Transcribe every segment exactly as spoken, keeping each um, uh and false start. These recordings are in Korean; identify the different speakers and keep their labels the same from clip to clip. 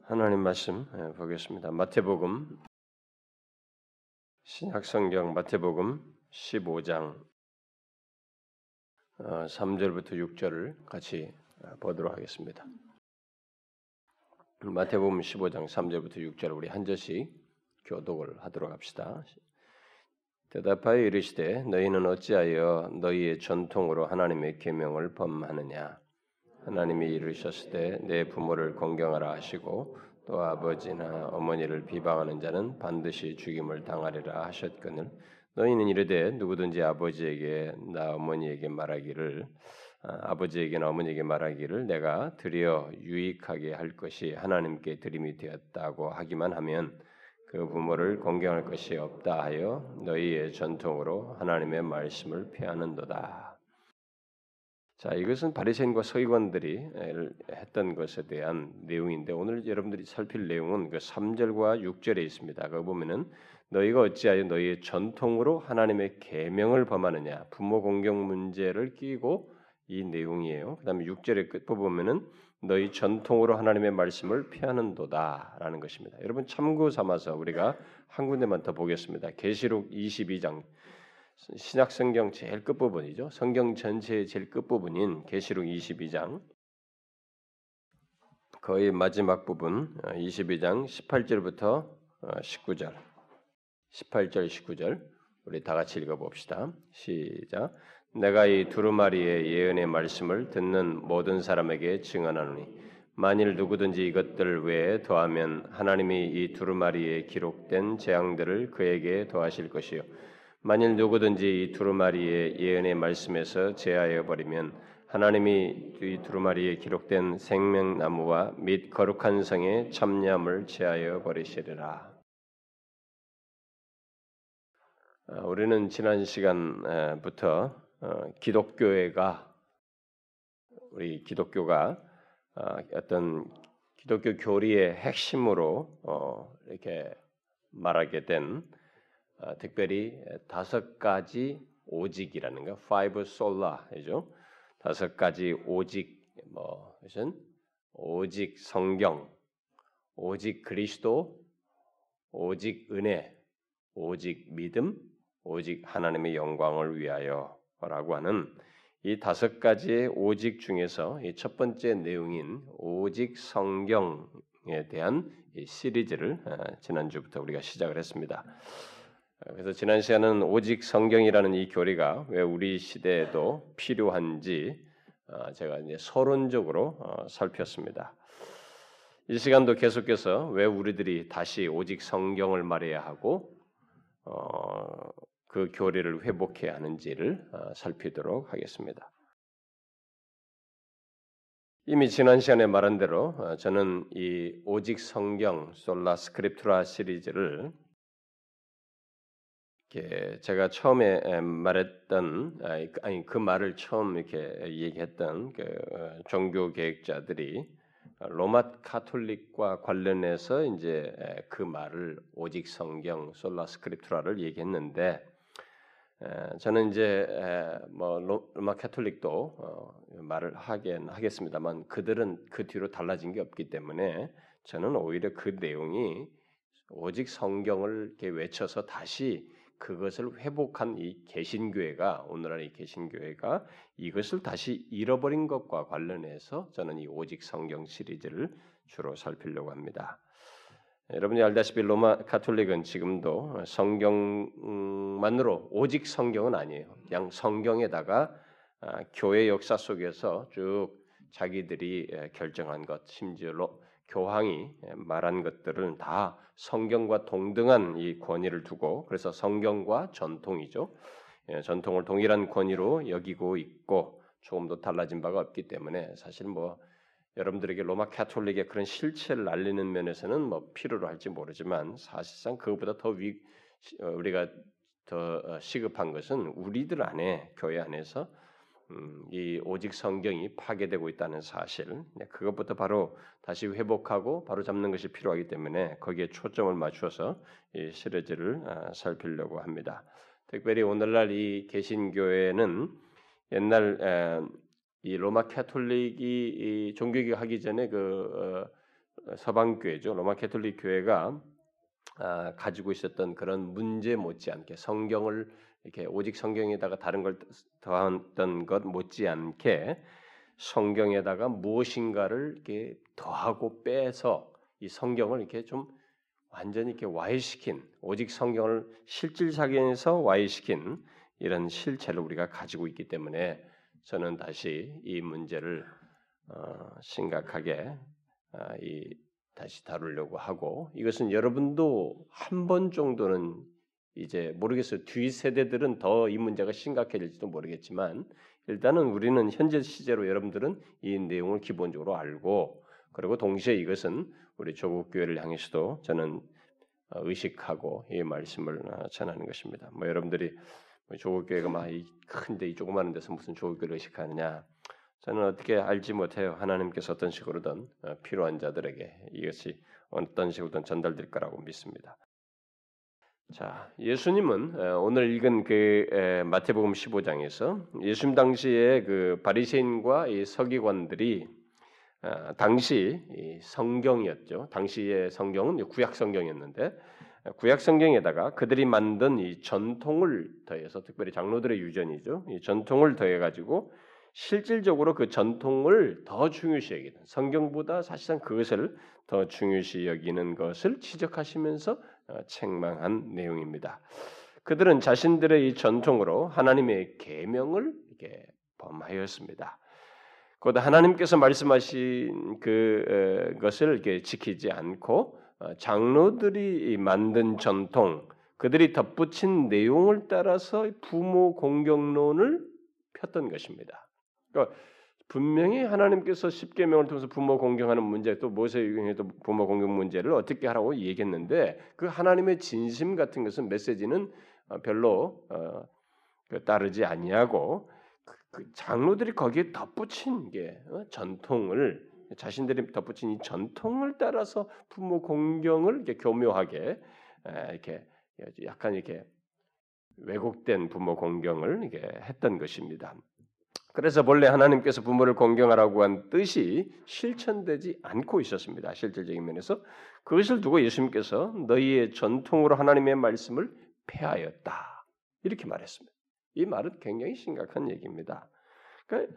Speaker 1: 하나님 말씀 보겠습니다. 마태복음 신약성경 마태복음 십오 장 삼 절부터 육 절을 같이 보도록 하겠습니다. 마태복음 십오 장 삼 절부터 육 절 우리 한 절씩 교독을 하도록 합시다. 대답하여 이르시되 너희는 어찌하여 너희의 전통으로 하나님의 계명을 범하느냐. 하나님이 이르셨을 때 내 부모를 공경하라 하시고 또 아버지나 어머니를 비방하는 자는 반드시 죽임을 당하리라 하셨거늘 너희는 이르되 누구든지 아버지에게 나 어머니에게 말하기를 아, 아버지에게나 어머니에게 말하기를 내가 드려 유익하게 할 것이 하나님께 드림이 되었다고 하기만 하면 그 부모를 공경할 것이 없다 하여 너희의 전통으로 하나님의 말씀을 폐하는도다. 자, 이것은 바리새인과 서기관들이 했던 것에 대한 내용인데 오늘 여러분들이 살필 내용은 그 삼 절과 육 절에 있습니다. 거기 보면은 너희가 어찌하여 너희의 전통으로 하나님의 계명을 범하느냐 부모 공경 문제를 끼고 이 내용이에요. 그다음에 육 절의 끝부분 보면은 너희 전통으로 하나님의 말씀을 폐하는도다라는 것입니다. 여러분 참고 삼아서 우리가 한 군데만 더 보겠습니다. 계시록 이십이 장 신약 성경 제일 끝부분이죠. 성경 전체의 제일 끝부분인 계시록 이십이 장 거의 마지막 부분 이십이 장 십팔 절부터 십구 절 십팔 절 십구 절 우리 다 같이 읽어봅시다. 시작. 내가 이 두루마리의 예언의 말씀을 듣는 모든 사람에게 증언하노니 만일 누구든지 이것들 외에 더하면 하나님이 이 두루마리에 기록된 재앙들을 그에게 더하실 것이요 만일 누구든지 이 두루마리의 예언의 말씀에서 제하여 버리면 하나님이 이 두루마리에 기록된 생명나무와 및 거룩한 성의 참념을 제하여 버리시리라. 우리는 지난 시간부터 기독교회가 우리 기독교가 어떤 기독교 교리의 핵심으로 이렇게 말하게 된 어, 특별히 다섯 가지 오직이라는 거, five sola죠. 다섯 가지 오직, 뭐, 무슨 오직 성경, 오직 그리스도, 오직 은혜, 오직 믿음, 오직 하나님의 영광을 위하여라고 하는 이 다섯 가지의 오직 중에서 이 첫 번째 내용인 오직 성경에 대한 이 시리즈를 어, 지난주부터 우리가 시작을 했습니다. 그래서 지난 시간은 오직 성경이라는 이 교리가 왜 우리 시대에도 필요한지 제가 이제 서론적으로 살폈습니다. 이 시간도 계속해서 왜 우리들이 다시 오직 성경을 말해야 하고 그 교리를 회복해야 하는지를 살피도록 하겠습니다. 이미 지난 시간에 말한 대로 저는 이 오직 성경 솔라 스크립투라 시리즈를 제가 처음에 말했던 아니 그 말을 처음 이렇게 얘기했던 그 종교 계획자들이 로마 카톨릭과 관련해서 이제 그 말을 오직 성경 솔라 스크립투라를 얘기했는데 저는 이제 뭐 로마 카톨릭도 말을 하긴 하겠습니다만 그들은 그 뒤로 달라진 게 없기 때문에 저는 오히려 그 내용이 오직 성경을 이렇게 외쳐서 다시 그것을 회복한 이 개신교회가 오늘날 이 개신교회가 이것을 다시 잃어버린 것과 관련해서 저는 이 오직 성경 시리즈를 주로 살피려고 합니다. 여러분이 알다시피 로마 카톨릭은 지금도 성경만으로 오직 성경은 아니에요. 그냥 성경에다가 교회 역사 속에서 쭉 자기들이 결정한 것, 심지어 교황이 말한 것들은 다 성경과 동등한 이 권위를 두고 그래서 성경과 전통이죠. 전통을 동일한 권위로 여기고 있고 조금도 달라진 바가 없기 때문에 사실 뭐 여러분들에게 로마 카톨릭의 그런 실체를 알리는 면에서는 뭐 필요로 할지 모르지만 사실상 그것보다 더 위, 우리가 더 시급한 것은 우리들 안에 교회 안에서 음, 이 오직 성경이 파괴되고 있다는 사실, 그것부터 바로 다시 회복하고 바로 잡는 것이 필요하기 때문에 거기에 초점을 맞춰서 이 시리즈를 살피려고 합니다. 특별히 오늘날 이 개신교회는 옛날 에, 이 로마 카톨릭이 이 종교개혁 하기 전에 그 어, 서방 교회죠. 로마 캐톨릭 교회가 아, 가지고 있었던 그런 문제 못지않게 성경을 이렇게 오직 성경에다가 다른 걸 더했던 것 못지않게 성경에다가 무엇인가를 이렇게 더하고 빼서 이 성경을 이렇게 좀 완전히 이렇게 와해시킨 오직 성경을 실질상에서 와해시킨 이런 실체를 우리가 가지고 있기 때문에 저는 다시 이 문제를 어, 심각하게 아, 이 다시 다루려고 하고 이것은 여러분도 한 번 정도는 이제 모르겠어요. 뒤 세대들은 더 이 문제가 심각해질지도 모르겠지만 일단은 우리는 현재 시제로 여러분들은 이 내용을 기본적으로 알고 그리고 동시에 이것은 우리 조국 교회를 향해서도 저는 의식하고 이 말씀을 전하는 것입니다. 뭐 여러분들이 조국 교회가 막 이 큰데 이 조그마한 데서 무슨 조국 교회를 의식하느냐? 저는 어떻게 알지 못해요. 하나님께서 어떤 식으로든 필요한 자들에게 이것이 어떤 식으로든 전달될 거라고 믿습니다. 자, 예수님은 오늘 읽은 그 마태복음 십오 장에서 예수님 당시에 그 바리새인과 이 서기관들이 당시 성경이었죠. 당시의 성경은 구약 성경이었는데 구약 성경에다가 그들이 만든 이 전통을 더해서 특별히 장로들의 유전이죠. 이 전통을 더해 가지고 실질적으로 그 전통을 더 중요시 여기는 성경보다 사실상 그것을 더 중요시 여기는 것을 지적하시면서 책망한 내용입니다. 그들은 자신들의 이 전통으로 하나님의 계명을 이렇게 범하였습니다. 곧 하나님께서 말씀하신 그 것을 이렇게 지키지 않고 장로들이 만든 전통, 그들이 덧붙인 내용을 따라서 부모 공경론을 폈던 것입니다. 그러니까 분명히 하나님께서 십계명을 통해서 부모 공경하는 문제, 또 모세율에도 부모 공경 문제를 어떻게 하라고 얘기했는데 그 하나님의 진심 같은 것은 메시지는 별로 어, 따르지 아니하고 그 장로들이 거기에 덧붙인 게 어, 전통을 자신들이 덧붙인 이 전통을 따라서 부모 공경을 이렇게 교묘하게 에, 이렇게 약간 이렇게 왜곡된 부모 공경을 이렇게 했던 것입니다. 그래서 본래 하나님께서 부모를 공경하라고 한 뜻이 실천되지 않고 있었습니다. 실질적인 면에서 그것을 두고 예수님께서 너희의 전통으로 하나님의 말씀을 폐하였다 이렇게 말했습니다. 이 말은 굉장히 심각한 얘기입니다. 그러니까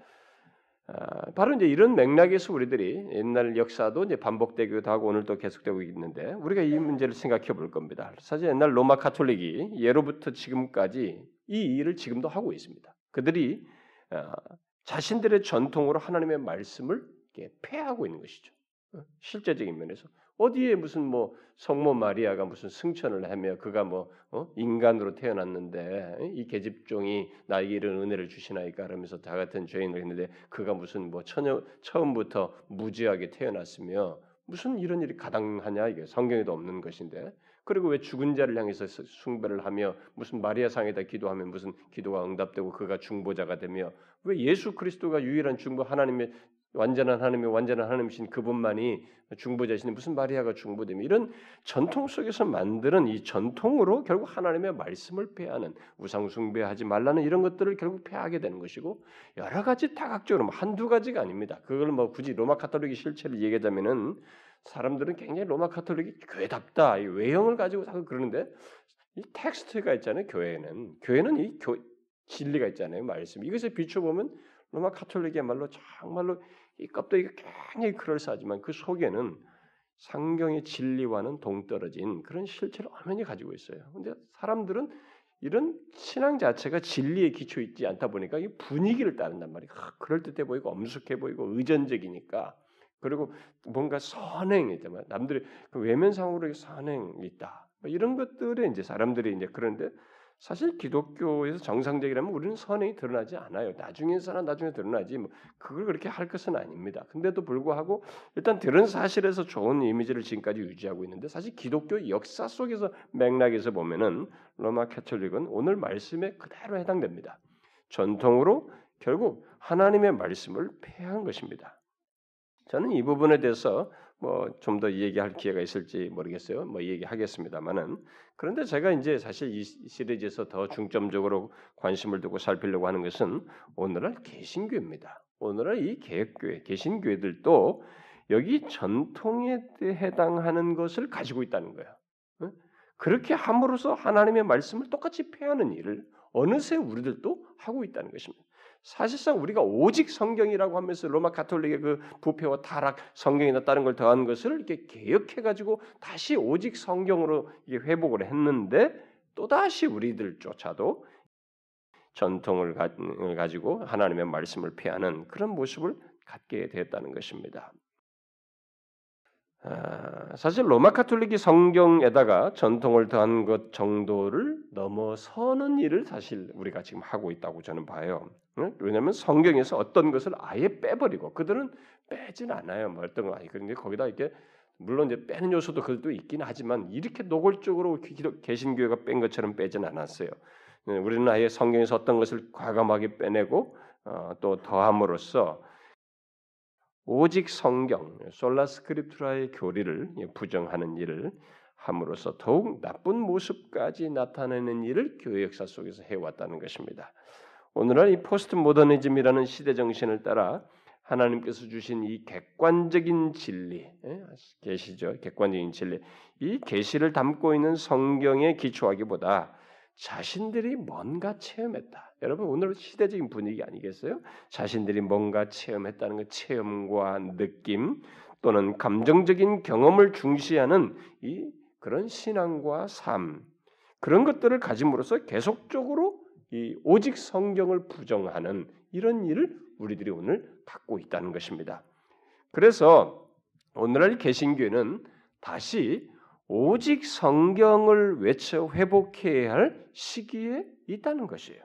Speaker 1: 아, 바로 이제 이런 맥락에서 우리들이 옛날 역사도 이제 반복되기도 하고 오늘도 계속되고 있는데 우리가 이 문제를 생각해 볼 겁니다. 사실 옛날 로마 카톨릭이 예로부터 지금까지 이 일을 지금도 하고 있습니다. 그들이 아, 자신들의 전통으로 하나님의 말씀을 폐하고 있는 것이죠. 실제적인 면에서 어디에 무슨 뭐 성모 마리아가 무슨 승천을 하며 그가 뭐 어? 인간으로 태어났는데 이 계집종이 나에게 이런 은혜를 주시나이까 하면서 다 같은 죄인을 했는데 그가 무슨 뭐 처녀, 처음부터 무지하게 태어났으며 무슨 이런 일이 가당하냐 이게 성경에도 없는 것인데 그리고 왜 죽은 자를 향해서 숭배를 하며 무슨 마리아상에다 기도하면 무슨 기도가 응답되고 그가 중보자가 되며 왜 예수 그리스도가 유일한 중보 하나님의 완전한 하나님의 완전한 하나님이신 그분만이 중보자이신데 무슨 마리아가 중보되며 이런 전통 속에서 만드는 이 전통으로 결국 하나님의 말씀을 폐하는 우상 숭배하지 말라는 이런 것들을 결국 폐하게 되는 것이고 여러 가지 다각적으로 뭐 한두 가지가 아닙니다. 그걸 뭐 굳이 로마 카톨릭의 실체를 얘기하자면은 사람들은 굉장히 로마 카톨릭이 교회답다 이 외형을 가지고 자꾸 그러는데 이 텍스트가 있잖아요. 교회는 교회는 이 교, 진리가 있잖아요. 말씀 이것에 비춰보면 로마 카톨릭이야말로 정말로 이 껍데기가 굉장히 그럴싸하지만 그 속에는 성경의 진리와는 동떨어진 그런 실체를 엄연히 가지고 있어요. 근데 사람들은 이런 신앙 자체가 진리에 기초 있지 않다 보니까 이 분위기를 따른단 말이에요. 그럴듯해 보이고 엄숙해 보이고 의존적이니까 그리고 뭔가 선행이 있잖아요. 남들이 그 외면상으로 선행이 있다. 이런 것들에 이제 사람들이 이제 그런데 사실 기독교에서 정상적이라면 우리는 선행이 드러나지 않아요. 나중에서나 나중에 드러나지 뭐 그걸 그렇게 할 것은 아닙니다. 근데도 불구하고 일단 들은 사실에서 좋은 이미지를 지금까지 유지하고 있는데 사실 기독교 역사 속에서 맥락에서 보면은 로마 카톨릭은 오늘 말씀에 그대로 해당됩니다. 전통으로 결국 하나님의 말씀을 폐한 것입니다. 저는 이 부분에 대해서 뭐 좀 더 얘기할 기회가 있을지 모르겠어요. 뭐 얘기하겠습니다만은 그런데 제가 이제 사실 이 시리즈에서 더 중점적으로 관심을 두고 살피려고 하는 것은 오늘날 개신교입니다. 오늘날 이 개혁교회, 개신교회들도 여기 전통에 해당하는 것을 가지고 있다는 거예요. 그렇게 함으로써 하나님의 말씀을 똑같이 폐하는 일을 어느새 우리들도 하고 있다는 것입니다. 사실상 우리가 오직 성경이라고 하면서 로마 가톨릭의 그 부패와 타락, 성경이나 다른 걸 더한 것을 이렇게 개혁해가지고 다시 오직 성경으로 이게 회복을 했는데 또다시 우리들조차도 전통을 가지고 하나님의 말씀을 폐하는 그런 모습을 갖게 되었다는 것입니다. 사실 로마 가톨릭이 성경에다가 전통을 더한 것 정도를 넘어서는 일을 사실 우리가 지금 하고 있다고 저는 봐요. 왜냐하면 성경에서 어떤 것을 아예 빼버리고 그들은 빼진 않아요. 뭐 어떤 거 아니 그런데 거기다 이렇게 물론 이제 빼는 요소도 그것도 있긴 하지만 이렇게 노골적으로 개신교회가 뺀 것처럼 빼진 않았어요. 우리는 아예 성경에서 어떤 것을 과감하게 빼내고 어, 또 더함으로써 오직 성경, 솔라 스크립투라의 교리를 부정하는 일을 함으로써 더욱 나쁜 모습까지 나타내는 일을 교회 역사 속에서 해왔다는 것입니다. 오늘날 이 포스트 모더니즘이라는 시대 정신을 따라 하나님께서 주신 이 객관적인 진리, 계시죠? 객관적인 진리, 이 계시를 담고 있는 성경에 기초하기보다 자신들이 뭔가 체험했다. 여러분 오늘 시대적인 분위기 아니겠어요? 자신들이 뭔가 체험했다는 것, 체험과 느낌 또는 감정적인 경험을 중시하는 이 그런 신앙과 삶 그런 것들을 가짐으로써 계속적으로 이 오직 성경을 부정하는 이런 일을 우리들이 오늘 갖고 있다는 것입니다. 그래서 오늘날 개신교회는 다시 오직 성경을 외쳐 회복해야 할 시기에 있다는 것이에요.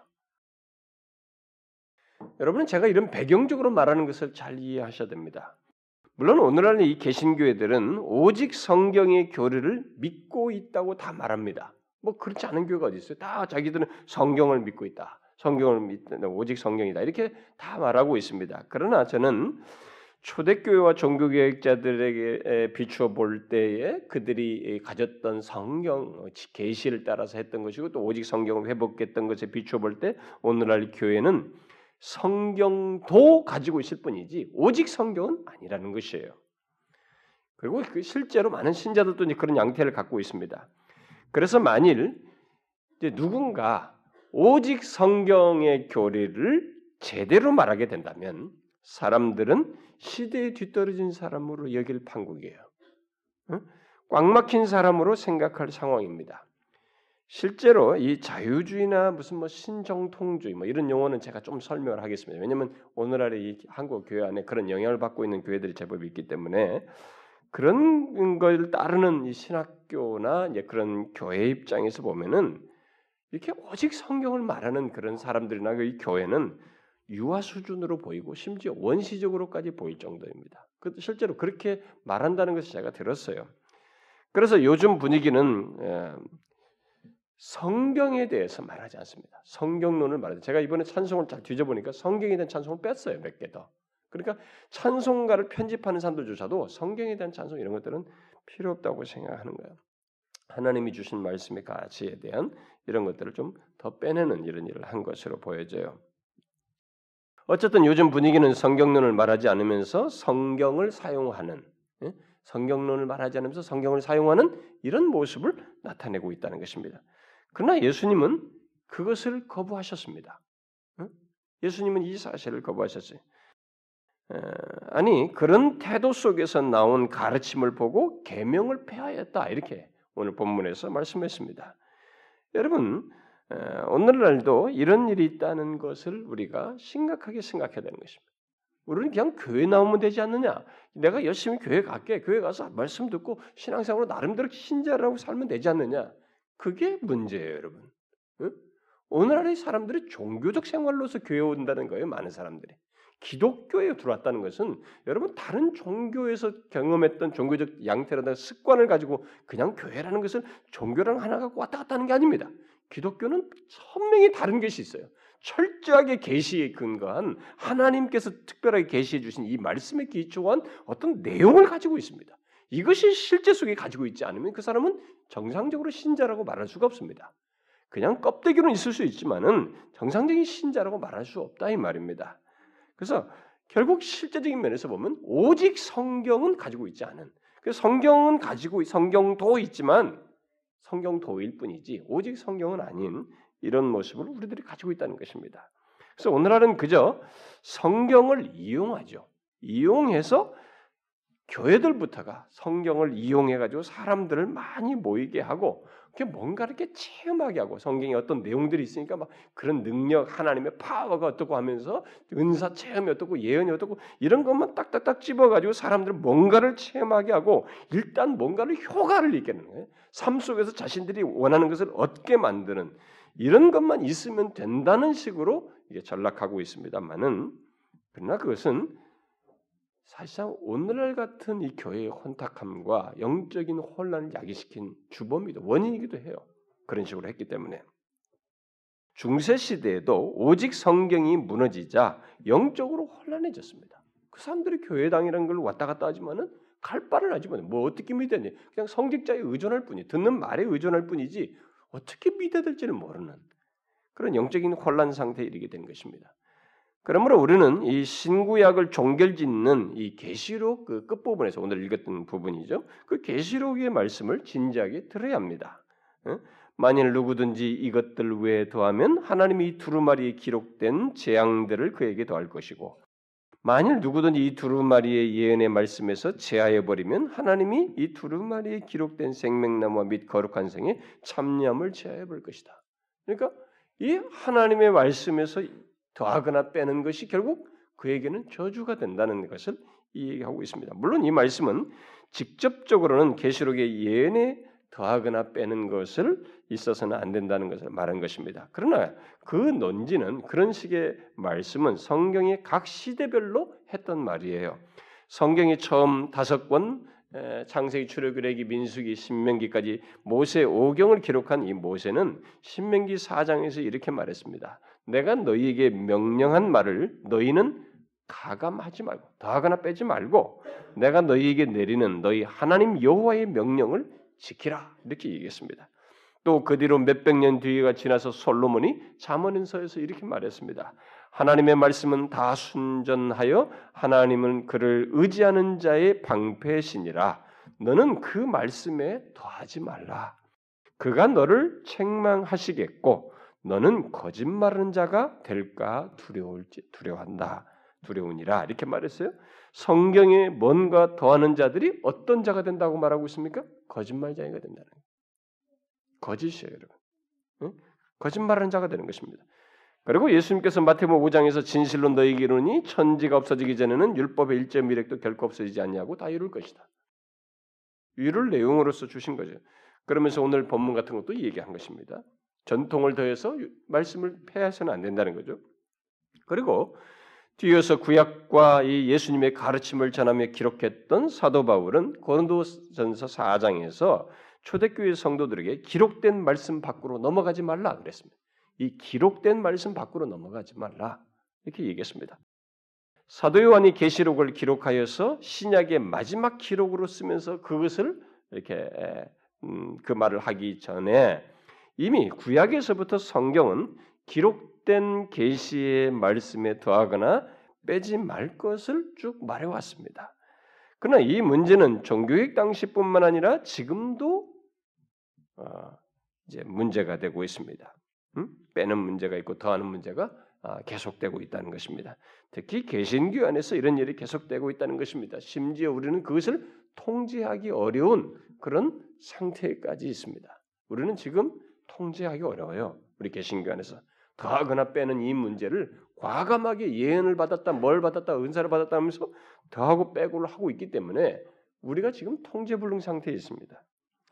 Speaker 1: 여러분은 제가 이런 배경적으로 말하는 것을 잘 이해하셔야 됩니다. 물론 오늘날 이 개신교회들은 오직 성경의 교리를 믿고 있다고 다 말합니다. 뭐 그렇지 않은 교회가 어디 있어요? 다 자기들은 성경을 믿고 있다. 성경을 믿는 오직 성경이다. 이렇게 다 말하고 있습니다. 그러나 저는 초대교회와 종교개혁자들에게 비추어 볼 때에 그들이 가졌던 성경 계시를 따라서 했던 것이고 또 오직 성경을 회복했던 것에 비추어 볼 때 오늘날 교회는 성경도 가지고 있을 뿐이지 오직 성경은 아니라는 것이에요. 그리고 실제로 많은 신자들도 그런 양태를 갖고 있습니다. 그래서 만일 누군가 오직 성경의 교리를 제대로 말하게 된다면 사람들은 시대에 뒤떨어진 사람으로 여길 판국이에요. 꽉 막힌 사람으로 생각할 상황입니다. 실제로 이 자유주의나 무슨 뭐 신정통주의 뭐 이런 용어는 제가 좀 설명을 하겠습니다. 왜냐하면 오늘날의 이 한국 교회 안에 그런 영향을 받고 있는 교회들이 제법 있기 때문에 그런 걸 따르는 이 신학교나 이제 그런 교회 입장에서 보면은 이렇게 오직 성경을 말하는 그런 사람들이나 이 교회는 유아 수준으로 보이고 심지어 원시적으로까지 보일 정도입니다. 실제로 그렇게 말한다는 것을 제가 들었어요. 그래서 요즘 분위기는 성경에 대해서 말하지 않습니다. 성경론을 말하죠. 제가 이번에 찬송을 잘 뒤져보니까 성경에 대한 찬송을 뺐어요. 몇 개 더. 그러니까 찬송가를 편집하는 사람들조차도 성경에 대한 찬송 이런 것들은 필요 없다고 생각하는 거예요. 하나님이 주신 말씀의 가치에 대한 이런 것들을 좀 더 빼내는 이런 일을 한 것으로 보여져요. 어쨌든 요즘 분위기는 성경론을 말하지 않으면서 성경을 사용하는 성경론을 말하지 않으면서 성경을 사용하는 이런 모습을 나타내고 있다는 것입니다. 그러나 예수님은 그것을 거부하셨습니다. 예수님은 이 사실을 거부하셨어요. 아니 그런 태도 속에서 나온 가르침을 보고 계명을 폐하였다 이렇게 오늘 본문에서 말씀했습니다. 여러분 오늘날도 이런 일이 있다는 것을 우리가 심각하게 생각해야 되는 것입니다. 우리는 그냥 교회 나오면 되지 않느냐? 내가 열심히 교회 갈게. 교회 가서 말씀 듣고 신앙생활로 나름대로 신자라고 살면 되지 않느냐? 그게 문제예요, 여러분. 응? 오늘날의 사람들이 종교적 생활로서 교회 온다는 거예요. 많은 사람들이. 기독교에 들어왔다는 것은 여러분 다른 종교에서 경험했던 종교적 양태라든가 습관을 가지고 그냥 교회라는 것을 종교랑 하나 갖고 왔다 갔다 하는 게 아닙니다. 기독교는 선명히 다른 것이 있어요. 철저하게 계시에 근거한 하나님께서 특별하게 계시해 주신 이 말씀에 기초한 어떤 내용을 가지고 있습니다. 이것이 실제 속에 가지고 있지 않으면 그 사람은 정상적으로 신자라고 말할 수가 없습니다. 그냥 껍데기로는 있을 수 있지만은 정상적인 신자라고 말할 수 없다 이 말입니다. 그래서 결국 실제적인 면에서 보면 오직 성경은 가지고 있지 않은, 그 성경은 가지고 성경도 있지만 성경도일 뿐이지 오직 성경은 아닌 이런 모습을 우리들이 가지고 있다는 것입니다. 그래서 오늘날은 그저 성경을 이용하죠. 이용해서 교회들부터가 성경을 이용해 가지고 사람들을 많이 모이게 하고 그게 뭔가 이렇게 체험하게 하고 성경에 어떤 내용들이 있으니까 막 그런 능력 하나님의 파워가 어떻고 하면서 은사 체험이 어떻고 예언이 어떻고 이런 것만 딱딱딱 집어 가지고 사람들 뭔가를 체험하게 하고 일단 뭔가를 효과를 있게는 거예요. 삶 속에서 자신들이 원하는 것을 얻게 만드는 이런 것만 있으면 된다는 식으로 이게 전락하고 있습니다만은 그러나 그것은 사실상 오늘날 같은 이 교회의 혼탁함과 영적인 혼란을 야기시킨 주범이기도 원인이기도 해요. 그런 식으로 했기 때문에 중세 시대에도 오직 성경이 무너지자 영적으로 혼란해졌습니다. 그 사람들이 교회당이라는 걸 왔다 갔다 하지만은 갈 바를 하지 못해. 뭐 어떻게 믿어야 돼? 그냥 성직자에 의존할 뿐이, 듣는 말에 의존할 뿐이지 어떻게 믿어야 될지를 모르는 그런 영적인 혼란 상태에 이르게 된 것입니다. 그러므로 우리는 이 신구약을 종결짓는 이 계시록 그 끝부분에서 오늘 읽었던 부분이죠. 그 계시록의 말씀을 진지하게 들어야 합니다. 만일 누구든지 이것들 외에 더하면 하나님이 이 두루마리에 기록된 재앙들을 그에게 더할 것이고 만일 누구든지 이 두루마리의 예언의 말씀에서 제하해 버리면 하나님이 이 두루마리에 기록된 생명나무와 및 거룩한 성에 참여함을 제하해 볼 것이다. 그러니까 이 하나님의 말씀에서 더하거나 빼는 것이 결국 그에게는 저주가 된다는 것을 이야기하고 있습니다. 물론 이 말씀은 직접적으로는 계시록의 예언에 더하거나 빼는 것을 있어서는 안 된다는 것을 말한 것입니다. 그러나 그 논지는 그런 식의 말씀은 성경의 각 시대별로 했던 말이에요. 성경이 처음 다섯 권 창세기, 출애굽기, 레위기, 민수기, 신명기까지 모세 오경을 기록한 이 모세는 신명기 사 장에서 이렇게 말했습니다. 내가 너희에게 명령한 말을 너희는 가감하지 말고 더하거나 빼지 말고 내가 너희에게 내리는 너희 하나님 여호와의 명령을 지키라 이렇게 얘기했습니다. 또 그 뒤로 몇백 년 뒤가 지나서 솔로몬이 잠언서에서 이렇게 말했습니다. 하나님의 말씀은 다 순전하여 하나님은 그를 의지하는 자의 방패시니라. 너는 그 말씀에 더하지 말라. 그가 너를 책망하시겠고 너는 거짓말하는 자가 될까 두려울지 두려워한다. 두려우니라. 이렇게 말했어요. 성경에 뭔가 더하는 자들이 어떤 자가 된다고 말하고 있습니까? 거짓말쟁이가 된다는 거예요. 거짓이에요, 여러분. 응? 거짓말하는 자가 되는 것입니다. 그리고 예수님께서 마태복음 오 장에서 진실로 너희에게 이르노니 천지가 없어지기 전에는 율법의 일제 미력도 결코 없어지지 않냐고 다 이룰 것이다. 이룰 내용으로서 주신 거죠. 그러면서 오늘 본문 같은 것도 얘기한 것입니다. 전통을 더해서 말씀을 폐해서는 안 된다는 거죠. 그리고 뒤에서 구약과 이 예수님의 가르침을 전하며 기록했던 사도 바울은 고린도전서 사 장에서 초대교회 성도들에게 기록된 말씀 밖으로 넘어가지 말라 그랬습니다. 이 기록된 말씀 밖으로 넘어가지 말라 이렇게 얘기했습니다. 사도 요한이 계시록을 기록하여서 신약의 마지막 기록으로 쓰면서 그것을 이렇게 음, 그 말을 하기 전에 이미 구약에서부터 성경은 기록된 계시의 말씀에 더하거나 빼지 말 것을 쭉 말해왔습니다. 그러나 이 문제는 종교개혁 당시뿐만 아니라 지금도 어, 이제 문제가 되고 있습니다. 음? 빼는 문제가 있고 더하는 문제가 아, 계속되고 있다는 것입니다. 특히 개신교 안에서 이런 일이 계속되고 있다는 것입니다. 심지어 우리는 그것을 통제하기 어려운 그런 상태까지 있습니다. 우리는 지금 통제하기 어려워요. 우리 개신교 안에서 더하거나 빼는 이 문제를 과감하게 예언을 받았다, 뭘 받았다, 은사를 받았다 하면서 더하고 빼고를 하고 있기 때문에 우리가 지금 통제불능 상태에 있습니다.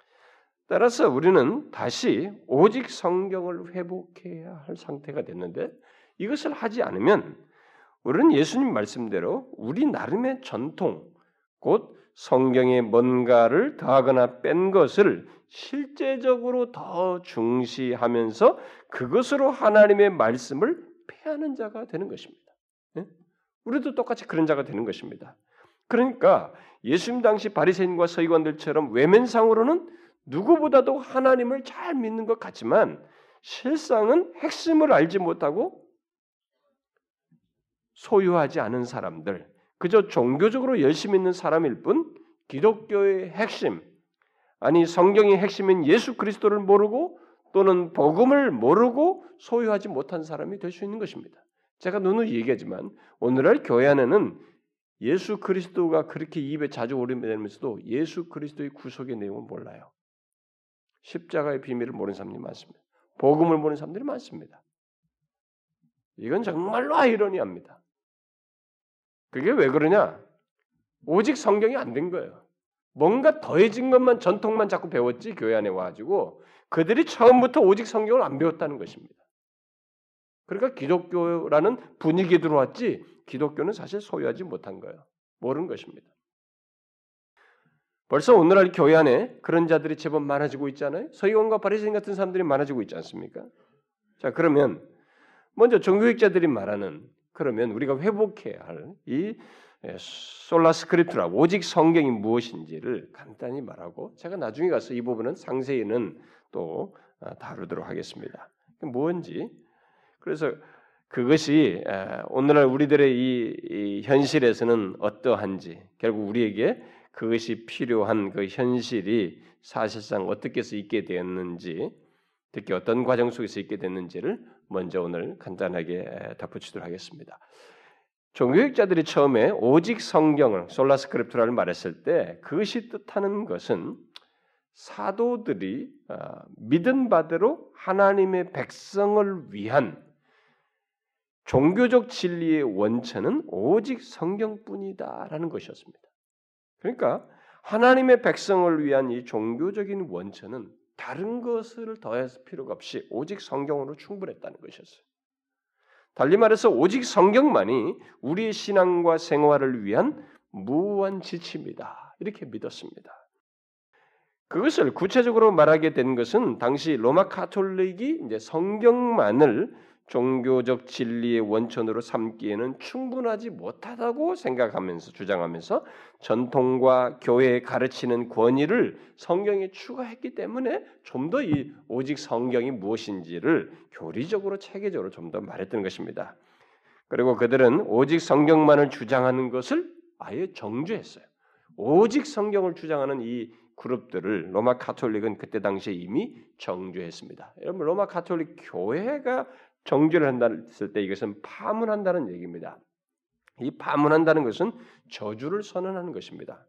Speaker 1: 따라서 우리는 다시 오직 성경을 회복해야 할 상태가 됐는데 이것을 하지 않으면 우리는 예수님 말씀대로 우리 나름의 전통, 곧 성경에 뭔가를 더하거나 뺀 것을 실제적으로 더 중시하면서 그것으로 하나님의 말씀을 폐하는 자가 되는 것입니다. 예? 우리도 똑같이 그런 자가 되는 것입니다. 그러니까 예수님 당시 바리새인과 서기관들처럼 외면상으로는 누구보다도 하나님을 잘 믿는 것 같지만 실상은 핵심을 알지 못하고 소유하지 않은 사람들, 그저 종교적으로 열심히 있는 사람일 뿐 기독교의 핵심, 아니 성경의 핵심인 예수 그리스도를 모르고 또는 복음을 모르고 소유하지 못한 사람이 될 수 있는 것입니다. 제가 누누이 얘기하지만 오늘날 교회 안에는 예수 그리스도가 그렇게 입에 자주 오르면서도 예수 그리스도의 구속의 내용을 몰라요. 십자가의 비밀을 모르는 사람들이 많습니다. 복음을 모르는 사람들이 많습니다. 이건 정말로 아이러니합니다. 그게 왜 그러냐? 오직 성경이 안 된 거예요. 뭔가 더해진 것만 전통만 자꾸 배웠지 교회 안에 와가지고 그들이 처음부터 오직 성경을 안 배웠다는 것입니다. 그러니까 기독교라는 분위기에 들어왔지 기독교는 사실 소유하지 못한 거예요. 모르는 것입니다. 벌써 오늘날 교회 안에 그런 자들이 제법 많아지고 있잖아요. 서기관과 바리새인 같은 사람들이 많아지고 있지 않습니까? 자, 그러면 먼저 종교학자들이 말하는 그러면 우리가 회복해야 할 이 솔라 스크립투라 오직 성경이 무엇인지를 간단히 말하고 제가 나중에 가서 이 부분은 상세히는 또 다루도록 하겠습니다. 뭔지 그래서 그것이 오늘날 우리들의 이, 이 현실에서는 어떠한지 결국 우리에게 그것이 필요한 그 현실이 사실상 어떻게 해서 있게 되었는지 특히 어떤 과정 속에서 있게 됐는지를 먼저 오늘 간단하게 덧붙이도록 하겠습니다. 종교학자들이 처음에 오직 성경을 솔라 스크립투라를 말했을 때 그것이 뜻하는 것은 사도들이 믿은 바대로 하나님의 백성을 위한 종교적 진리의 원천은 오직 성경뿐이다라는 것이었습니다. 그러니까 하나님의 백성을 위한 이 종교적인 원천은 다른 것을 더해서 필요가 없이 오직 성경으로 충분했다는 것이었어요. 달리 말해서 오직 성경만이 우리의 신앙과 생활을 위한 무한 지침이다. 이렇게 믿었습니다. 그것을 구체적으로 말하게 된 것은 당시 로마 가톨릭이 이제 성경만을 종교적 진리의 원천으로 삼기에는 충분하지 못하다고 생각하면서 주장하면서 전통과 교회에 가르치는 권위를 성경에 추가했기 때문에 좀 더 이 오직 성경이 무엇인지를 교리적으로 체계적으로 좀 더 말했던 것입니다. 그리고 그들은 오직 성경만을 주장하는 것을 아예 정죄했어요. 오직 성경을 주장하는 이 그룹들을 로마 가톨릭은 그때 당시에 이미 정죄했습니다. 여러분 로마 가톨릭 교회가 정죄를 한다는 때 이것은 파문한다는 얘기입니다. 이 파문한다는 것은 저주를 선언하는 것입니다.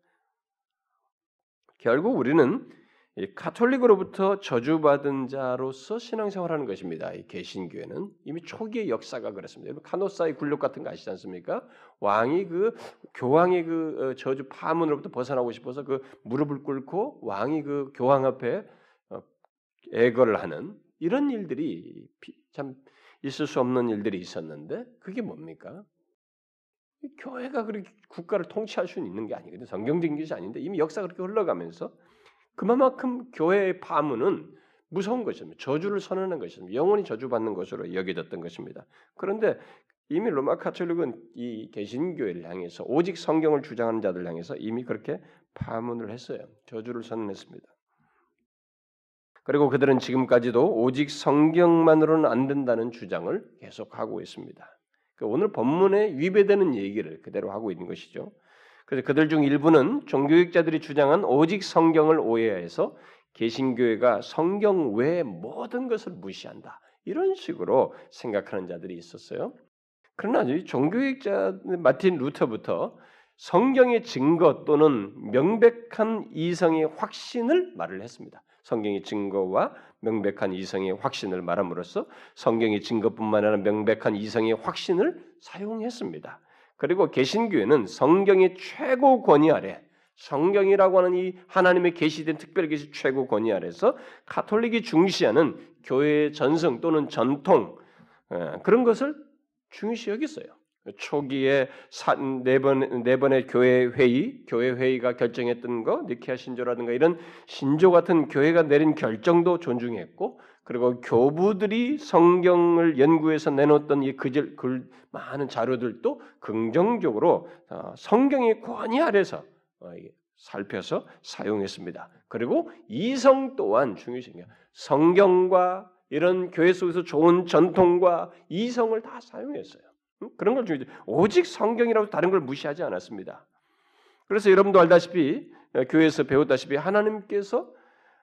Speaker 1: 결국 우리는 이 가톨릭으로부터 저주받은 자로서 신앙생활하는 것입니다. 이 개신교회는 이미 초기의 역사가 그렇습니다. 카노사의 굴욕 같은 거 아시지 않습니까? 왕이 그 교황의 그 저주 파문으로부터 벗어나고 싶어서 그 무릎을 꿇고 왕이 그 교황 앞에 애걸을 하는 이런 일들이 참 있을 수 없는 일들이 있었는데 그게 뭡니까? 교회가 그렇게 국가를 통치할 수는 있는 게 아니거든요. 성경적인 것이 아닌데 이미 역사가 그렇게 흘러가면서 그만큼 교회의 파문은 무서운 것입니다. 저주를 선언하는 것입니다. 영원히 저주받는 것으로 여겨졌던 것입니다. 그런데 이미 로마 가톨릭은 이 개신교회를 향해서 오직 성경을 주장하는 자들 향해서 이미 그렇게 파문을 했어요. 저주를 선언했습니다. 그리고 그들은 지금까지도 오직 성경만으로는 안 된다는 주장을 계속하고 있습니다. 오늘 본문에 위배되는 얘기를 그대로 하고 있는 것이죠. 그래서 그들 중 일부는 종교학자들이 주장한 오직 성경을 오해해서 개신교회가 성경 외의 모든 것을 무시한다. 이런 식으로 생각하는 자들이 있었어요. 그러나 이 종교학자 마틴 루터부터 성경의 증거 또는 명백한 이성의 확신을 말을 했습니다. 성경의 증거와 명백한 이성의 확신을 말함으로써 성경의 증거뿐만 아니라 명백한 이성의 확신을 사용했습니다. 그리고 개신교회는 성경의 최고 권위 아래 성경이라고 하는 이 하나님의 계시된 특별 계시 최고 권위 아래서 가톨릭이 중시하는 교회의 전성 또는 전통 그런 것을 중시 여겼어요. 초기에 네 번, 네 번의 교회 회의, 교회 회의가 결정했던 거, 니케아 신조라든가 이런 신조 같은 교회가 내린 결정도 존중했고, 그리고 교부들이 성경을 연구해서 내놓았던 이 그절, 글, 많은 자료들도 긍정적으로 성경의 권위 아래서 살펴서 사용했습니다. 그리고 이성 또한 중요시해요. 성경과 이런 교회 속에서 좋은 전통과 이성을 다 사용했어요. 그런 걸 중요히 오직 성경이라고 다른 걸 무시하지 않았습니다. 그래서 여러분도 알다시피 교회에서 배웠다시피 하나님께서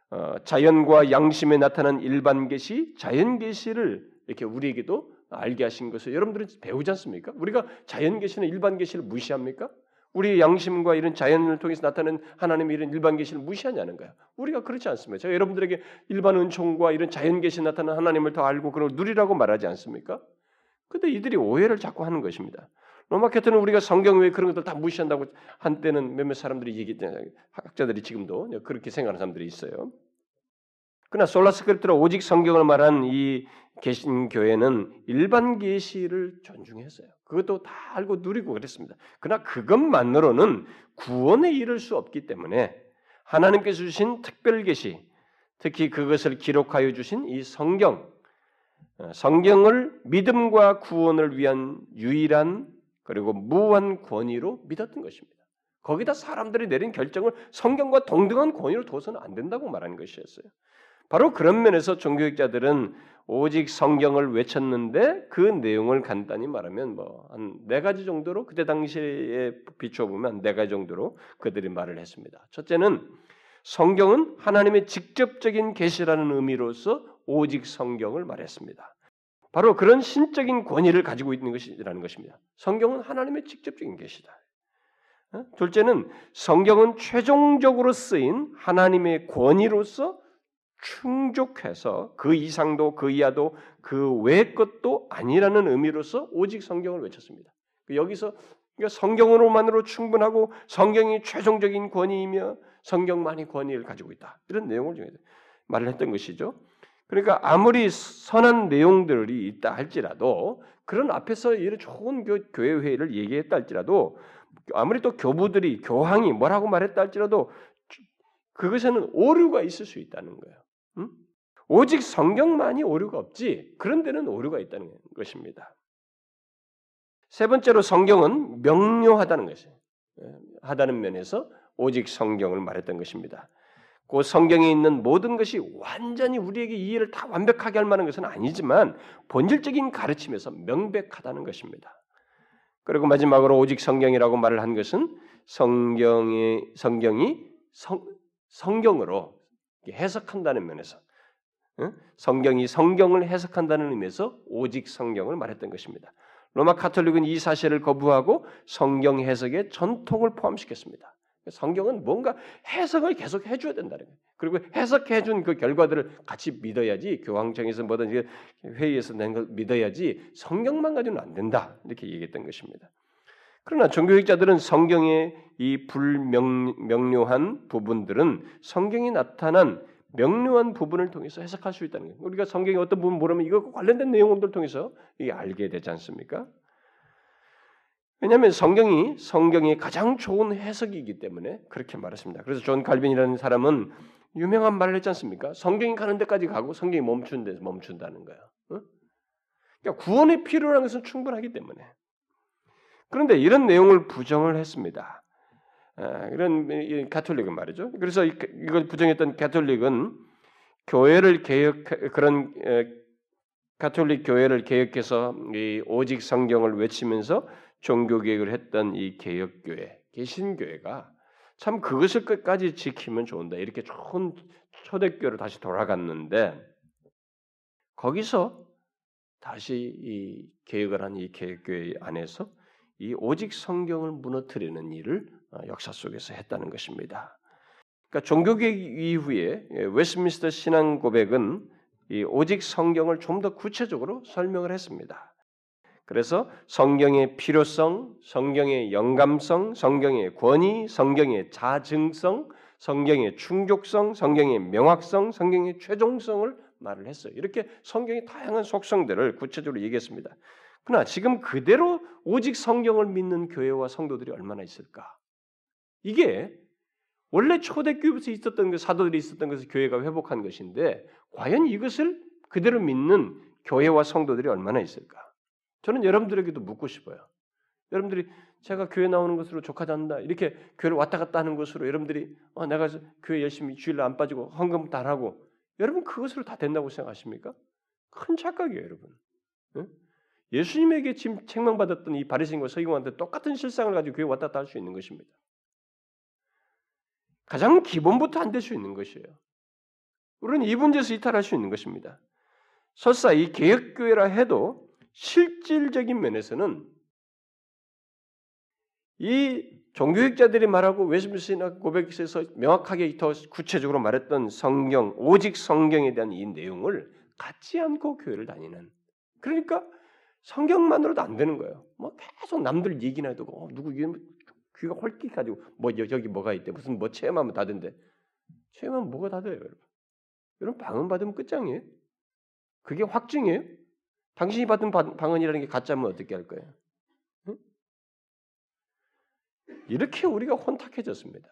Speaker 1: 자연과 양심에 나타난 일반 계시, 자연 계시를 이렇게 우리에게도 알게 하신 것을 여러분들은 배우지 않습니까? 우리가 자연 계시는 일반 계시를 무시합니까? 우리 양심과 이런 자연을 통해서 나타나는 하나님의 이런 일반 계시를 무시하냐는 거예요. 우리가 그렇지 않습니다. 제가 여러분들에게 일반 은총과 이런 자연 계시에 나타나는 하나님을 더 알고 그걸 누리라고 말하지 않습니까? 근데 이들이 오해를 자꾸 하는 것입니다. 로마 캐토는 우리가 성경 외에 그런 것들 다 무시한다고 한때는 몇몇 사람들이 얘기, 학자들이 지금도 그렇게 생각하는 사람들이 있어요. 그러나 솔라스크립트로 오직 성경을 말한 이 개신교회는 일반 계시를 존중했어요. 그것도 다 알고 누리고 그랬습니다. 그러나 그것만으로는 구원에 이를 수 없기 때문에 하나님께서 주신 특별 계시, 특히 그것을 기록하여 주신 이 성경, 성경을 믿음과 구원을 위한 유일한 그리고 무한 권위로 믿었던 것입니다. 거기다 사람들이 내린 결정을 성경과 동등한 권위로 둬서는 안 된다고 말하는 것이었어요. 바로 그런 면에서 종교학자들은 오직 성경을 외쳤는데 그 내용을 간단히 말하면 뭐 한 네 가지 정도로 그때 당시에 비추어 보면 네 가지 정도로 그들이 말을 했습니다. 첫째는 성경은 하나님의 직접적인 계시라는 의미로서 오직 성경을 말했습니다. 바로 그런 신적인 권위를 가지고 있는 것이라는 것입니다. 성경은 하나님의 직접적인 계시다. 둘째는 성경은 최종적으로 쓰인 하나님의 권위로서 충족해서 그 이상도 그 이하도 그 외의 것도 아니라는 의미로서 오직 성경을 외쳤습니다. 여기서 그러니까 성경으로만으로 충분하고 성경이 최종적인 권위이며 성경만이 권위를 가지고 있다. 이런 내용을 말을 했던 것이죠. 그러니까 아무리 선한 내용들이 있다 할지라도 그런 앞에서 이런 좋은 교회 회의를 얘기했다 할지라도 아무리 또 교부들이 교황이 뭐라고 말했다 할지라도 그것에는 오류가 있을 수 있다는 거예요. 응? 오직 성경만이 오류가 없지 그런 데는 오류가 있다는 것입니다. 세 번째로 성경은 명료하다는 것이에요. 하다는 면에서 오직 성경을 말했던 것입니다. 그 성경에 있는 모든 것이 완전히 우리에게 이해를 다 완벽하게 할 만한 것은 아니지만 본질적인 가르침에서 명백하다는 것입니다. 그리고 마지막으로 오직 성경이라고 말을 한 것은 성경의 성경이 성, 성경으로 해석한다는 면에서 성경이 성경을 해석한다는 의미에서 오직 성경을 말했던 것입니다. 로마 카톨릭은 이 사실을 거부하고 성경 해석의 전통을 포함시켰습니다. 성경은 뭔가 해석을 계속 해줘야 된다는 거예요. 그리고 해석해준 그 결과들을 같이 믿어야지 교황청에서 뭐든 회의에서 낸 걸 믿어야지 성경만 가지고는 안 된다 이렇게 얘기했던 것입니다. 그러나 종교학자들은 성경의 이 불명료한 부분들은 성경이 나타난 명료한 부분을 통해서 해석할 수 있다는 거예요. 우리가 성경의 어떤 부분 모르면 이거 관련된 내용들을 통해서 이게 알게 되지 않습니까? 왜냐하면 성경이 성경의 가장 좋은 해석이기 때문에 그렇게 말했습니다. 그래서 존 칼빈이라는 사람은 유명한 말을 했지 않습니까? 성경이 가는 데까지 가고 성경이 멈춘 데서 멈춘다는 거예요. 어? 그러니까 구원이 필요한 것은 충분하기 때문에. 그런데 이런 내용을 부정을 했습니다. 아, 이런 가톨릭은 말이죠. 그래서 이걸 부정했던 가톨릭은 교회를 개혁 그런 에, 가톨릭 교회를 개혁해서 이 오직 성경을 외치면서 종교 개혁을 했던 이 개혁교회, 개신교회가 참 그것을 끝까지 지키면 좋은다. 이렇게 좋은 초대교회로 다시 돌아갔는데 거기서 다시 이 개혁을 한 이 개혁교회 안에서 이 오직 성경을 무너뜨리는 일을 역사 속에서 했다는 것입니다. 그러니까 종교개혁 이후에 웨스트민스터 신앙 고백은 이 오직 성경을 좀 더 구체적으로 설명을 했습니다. 그래서 성경의 필요성, 성경의 영감성, 성경의 권위, 성경의 자증성, 성경의 충족성, 성경의 명확성, 성경의 최종성을 말을 했어요. 이렇게 성경의 다양한 속성들을 구체적으로 얘기했습니다. 그러나 지금 그대로 오직 성경을 믿는 교회와 성도들이 얼마나 있을까? 이게 원래 초대교회에서 있었던 그 사도들이 있었던 것을 교회가 회복한 것인데 과연 이것을 그대로 믿는 교회와 성도들이 얼마나 있을까? 저는 여러분들에게도 묻고 싶어요. 여러분들이 제가 교회 나오는 것으로 족하지 않는다. 이렇게 교회를 왔다 갔다 하는 것으로 여러분들이 어, 내가 교회 열심히 주일날 안 빠지고 헌금도 안 하고 여러분 그것으로 다 된다고 생각하십니까? 큰 착각이에요, 여러분. 응? 예수님에게 지금 책망받았던 이 바리새인과 서기관한테 똑같은 실상을 가지고 교회 왔다 갔다 할 수 있는 것입니다. 가장 기본부터 안 될 수 있는 것이에요. 우리는 이 문제에서 이탈할 수 있는 것입니다. 설사 이 개혁교회라 해도 실질적인 면에서는 이 종교학자들이 말하고 웨스민스터 고백에서 명확하게 더 구체적으로 말했던 성경, 오직 성경에 대한 이 내용을 갖지 않고 교회를 다니는, 그러니까 성경만으로도 안 되는 거예요. 뭐 계속 남들 얘기나 해도 어, 누구 귀가 헐떡가지고 뭐 여기 뭐가 있대, 무슨 뭐 체험하면 다 된대. 체험하면 뭐가 다 돼요, 여러분? 여러분 방언 받으면 끝장이에요. 그게 확증이에요. 당신이 받은 방언이라는 게 가짜면 어떻게 할 거예요? 응? 이렇게 우리가 혼탁해졌습니다.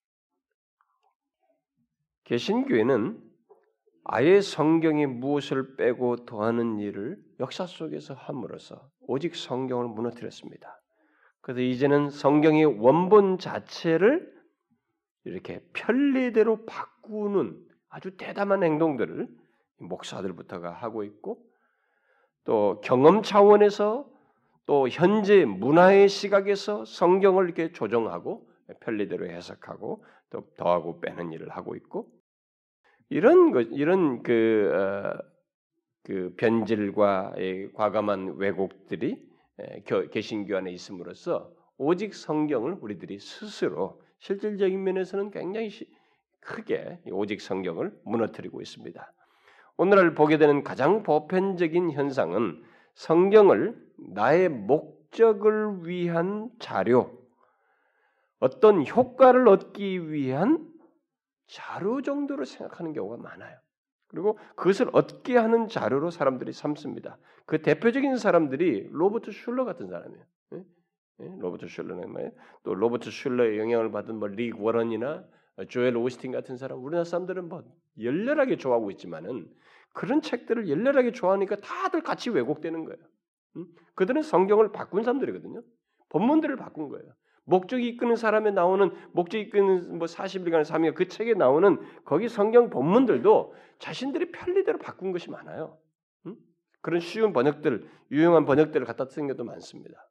Speaker 1: 개신교회는 아예 성경에 무엇을 빼고 더하는 일을 역사 속에서 함으로써 오직 성경을 무너뜨렸습니다. 그래서 이제는 성경의 원본 자체를 이렇게 편리대로 바꾸는 아주 대담한 행동들을 목사들부터가 하고 있고, 또 경험 차원에서 또 현재 문화의 시각에서 성경을 이렇게 조정하고 편리대로 해석하고 또 더하고 빼는 일을 하고 있고, 이런 것, 이런 그, 어, 그 변질과 과감한 왜곡들이 개신교 안에 있음으로써 오직 성경을 우리들이 스스로 실질적인 면에서는 굉장히 크게 오직 성경을 무너뜨리고 있습니다. 오늘날 보게 되는 가장 보편적인 현상은 성경을 나의 목적을 위한 자료, 어떤 효과를 얻기 위한 자료 정도로 생각하는 경우가 많아요. 그리고 그것을 얻게 하는 자료로 사람들이 삼습니다. 그 대표적인 사람들이 로버트 슐러 같은 사람이에요. 예? 예? 로버트 슐러는 뭐예요? 또 로버트 슐러의 영향을 받은 뭐 릭 워런이나 조엘 오스틴 같은 사람, 우리나라 사람들은 뭐 열렬하게 좋아하고 있지만은 그런 책들을 열렬하게 좋아하니까 다들 같이 왜곡되는 거예요. 음? 그들은 성경을 바꾼 사람들이거든요. 본문들을 바꾼 거예요. 목적이 이끄는 사람에 나오는 목적이 이끄는 뭐 사십 일간의 삶이 그 책에 나오는 거기 성경 본문들도 자신들이 편리대로 바꾼 것이 많아요. 음? 그런 쉬운 번역들, 유용한 번역들을 갖다 쓴 것도 많습니다.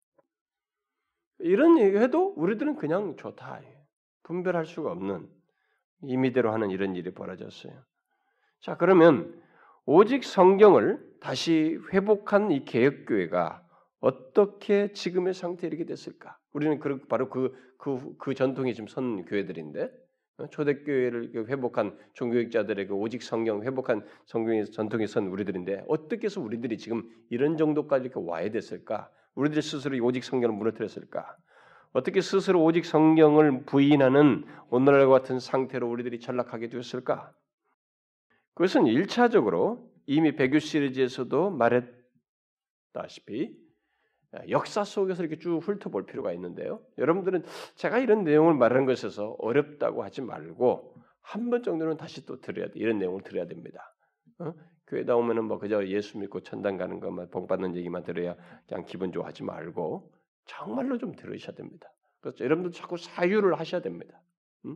Speaker 1: 이런 얘기해도 우리들은 그냥 좋다. 분별할 수가 없는 임의대로 하는 이런 일이 벌어졌어요. 자, 그러면 오직 성경을 다시 회복한 이 개혁교회가 어떻게 지금의 상태에 이르게 됐을까? 우리는 바로 그, 그, 그 전통이 지금 선 교회들인데, 초대교회를 회복한 종교학자들의 그 오직 성경 회복한 성경의 전통에 선 우리들인데, 어떻게 해서 우리들이 지금 이런 정도까지 이렇게 와야 됐을까? 우리들 스스로 오직 성경을 무너뜨렸을까? 어떻게 스스로 오직 성경을 부인하는 오늘과 같은 상태로 우리들이 전락하게 되었을까? 그것은 일차적으로 이미 배교 시리즈에서도 말했다시피 역사 속에서 이렇게 쭉 훑어볼 필요가 있는데요. 여러분들은 제가 이런 내용을 말하는 것에서 어렵다고 하지 말고 한 번 정도는 다시 또 들어야 돼. 이런 내용을 들어야 됩니다. 어? 교회 나오면은 뭐 그저 예수 믿고 천당 가는 것만 복 받는 얘기만 들어야 그냥 기분 좋아하지 말고 정말로 좀 들으셔야 됩니다. 그래서 여러분들 자꾸 사유를 하셔야 됩니다. 음?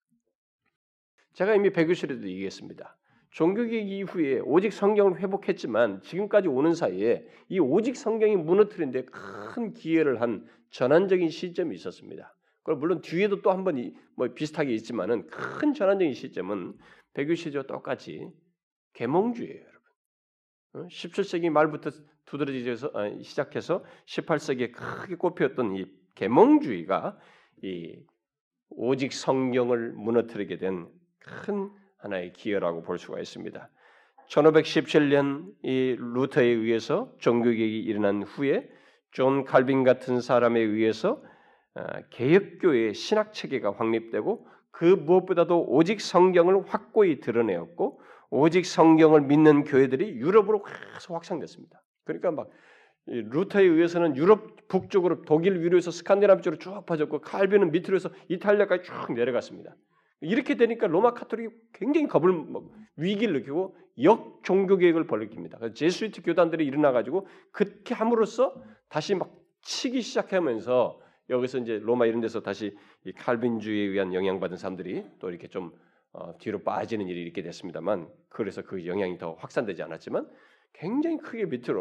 Speaker 1: 제가 이미 배교 시리즈도 얘기했습니다. 종교개혁 이후에 오직 성경을 회복했지만 지금까지 오는 사이에 이 오직 성경이 무너뜨린 데 큰 기여를 한 전환적인 시점이 있었습니다. 그럼 물론 뒤에도 또 한 번 뭐 비슷하게 있지만은 큰 전환적인 시점은 배교 시리즈와 똑같이 계몽주의예요, 여러분. 십칠 세기 말부터 두드러지면서 시작해서 십팔 세기에 크게 꼽혔던 이 계몽주의가 이 오직 성경을 무너뜨리게 된 큰 하나의 기여라고 볼 수가 있습니다. 천오백십칠 년 이 루터에 의해서 종교개혁이 일어난 후에 존 칼빈 같은 사람에 의해서 개혁교회의 신학 체계가 확립되고 그 무엇보다도 오직 성경을 확고히 드러내었고 오직 성경을 믿는 교회들이 유럽으로 계속 확산됐습니다. 그러니까 막 루터에 의해서는 유럽 북쪽으로 독일 위로에서 스칸디나비 쪽으로 쭉 퍼졌고 칼빈은 밑으로 해서 이탈리아까지 쭉 내려갔습니다. 이렇게 되니까 로마 카톨릭이 굉장히 겁을 뭐, 위기를 느끼고 역 종교 개혁을 벌입니다. 제수이트 교단들이 일어나 가지고 그렇게 함으로써 다시 막 치기 시작하면서 여기서 이제 로마 이런 데서 다시 이 칼빈주의에 의한 영향받은 사람들이 또 이렇게 좀 어, 뒤로 빠지는 일이 있게 됐습니다만 그래서 그 영향이 더 확산되지 않았지만 굉장히 크게 밑으로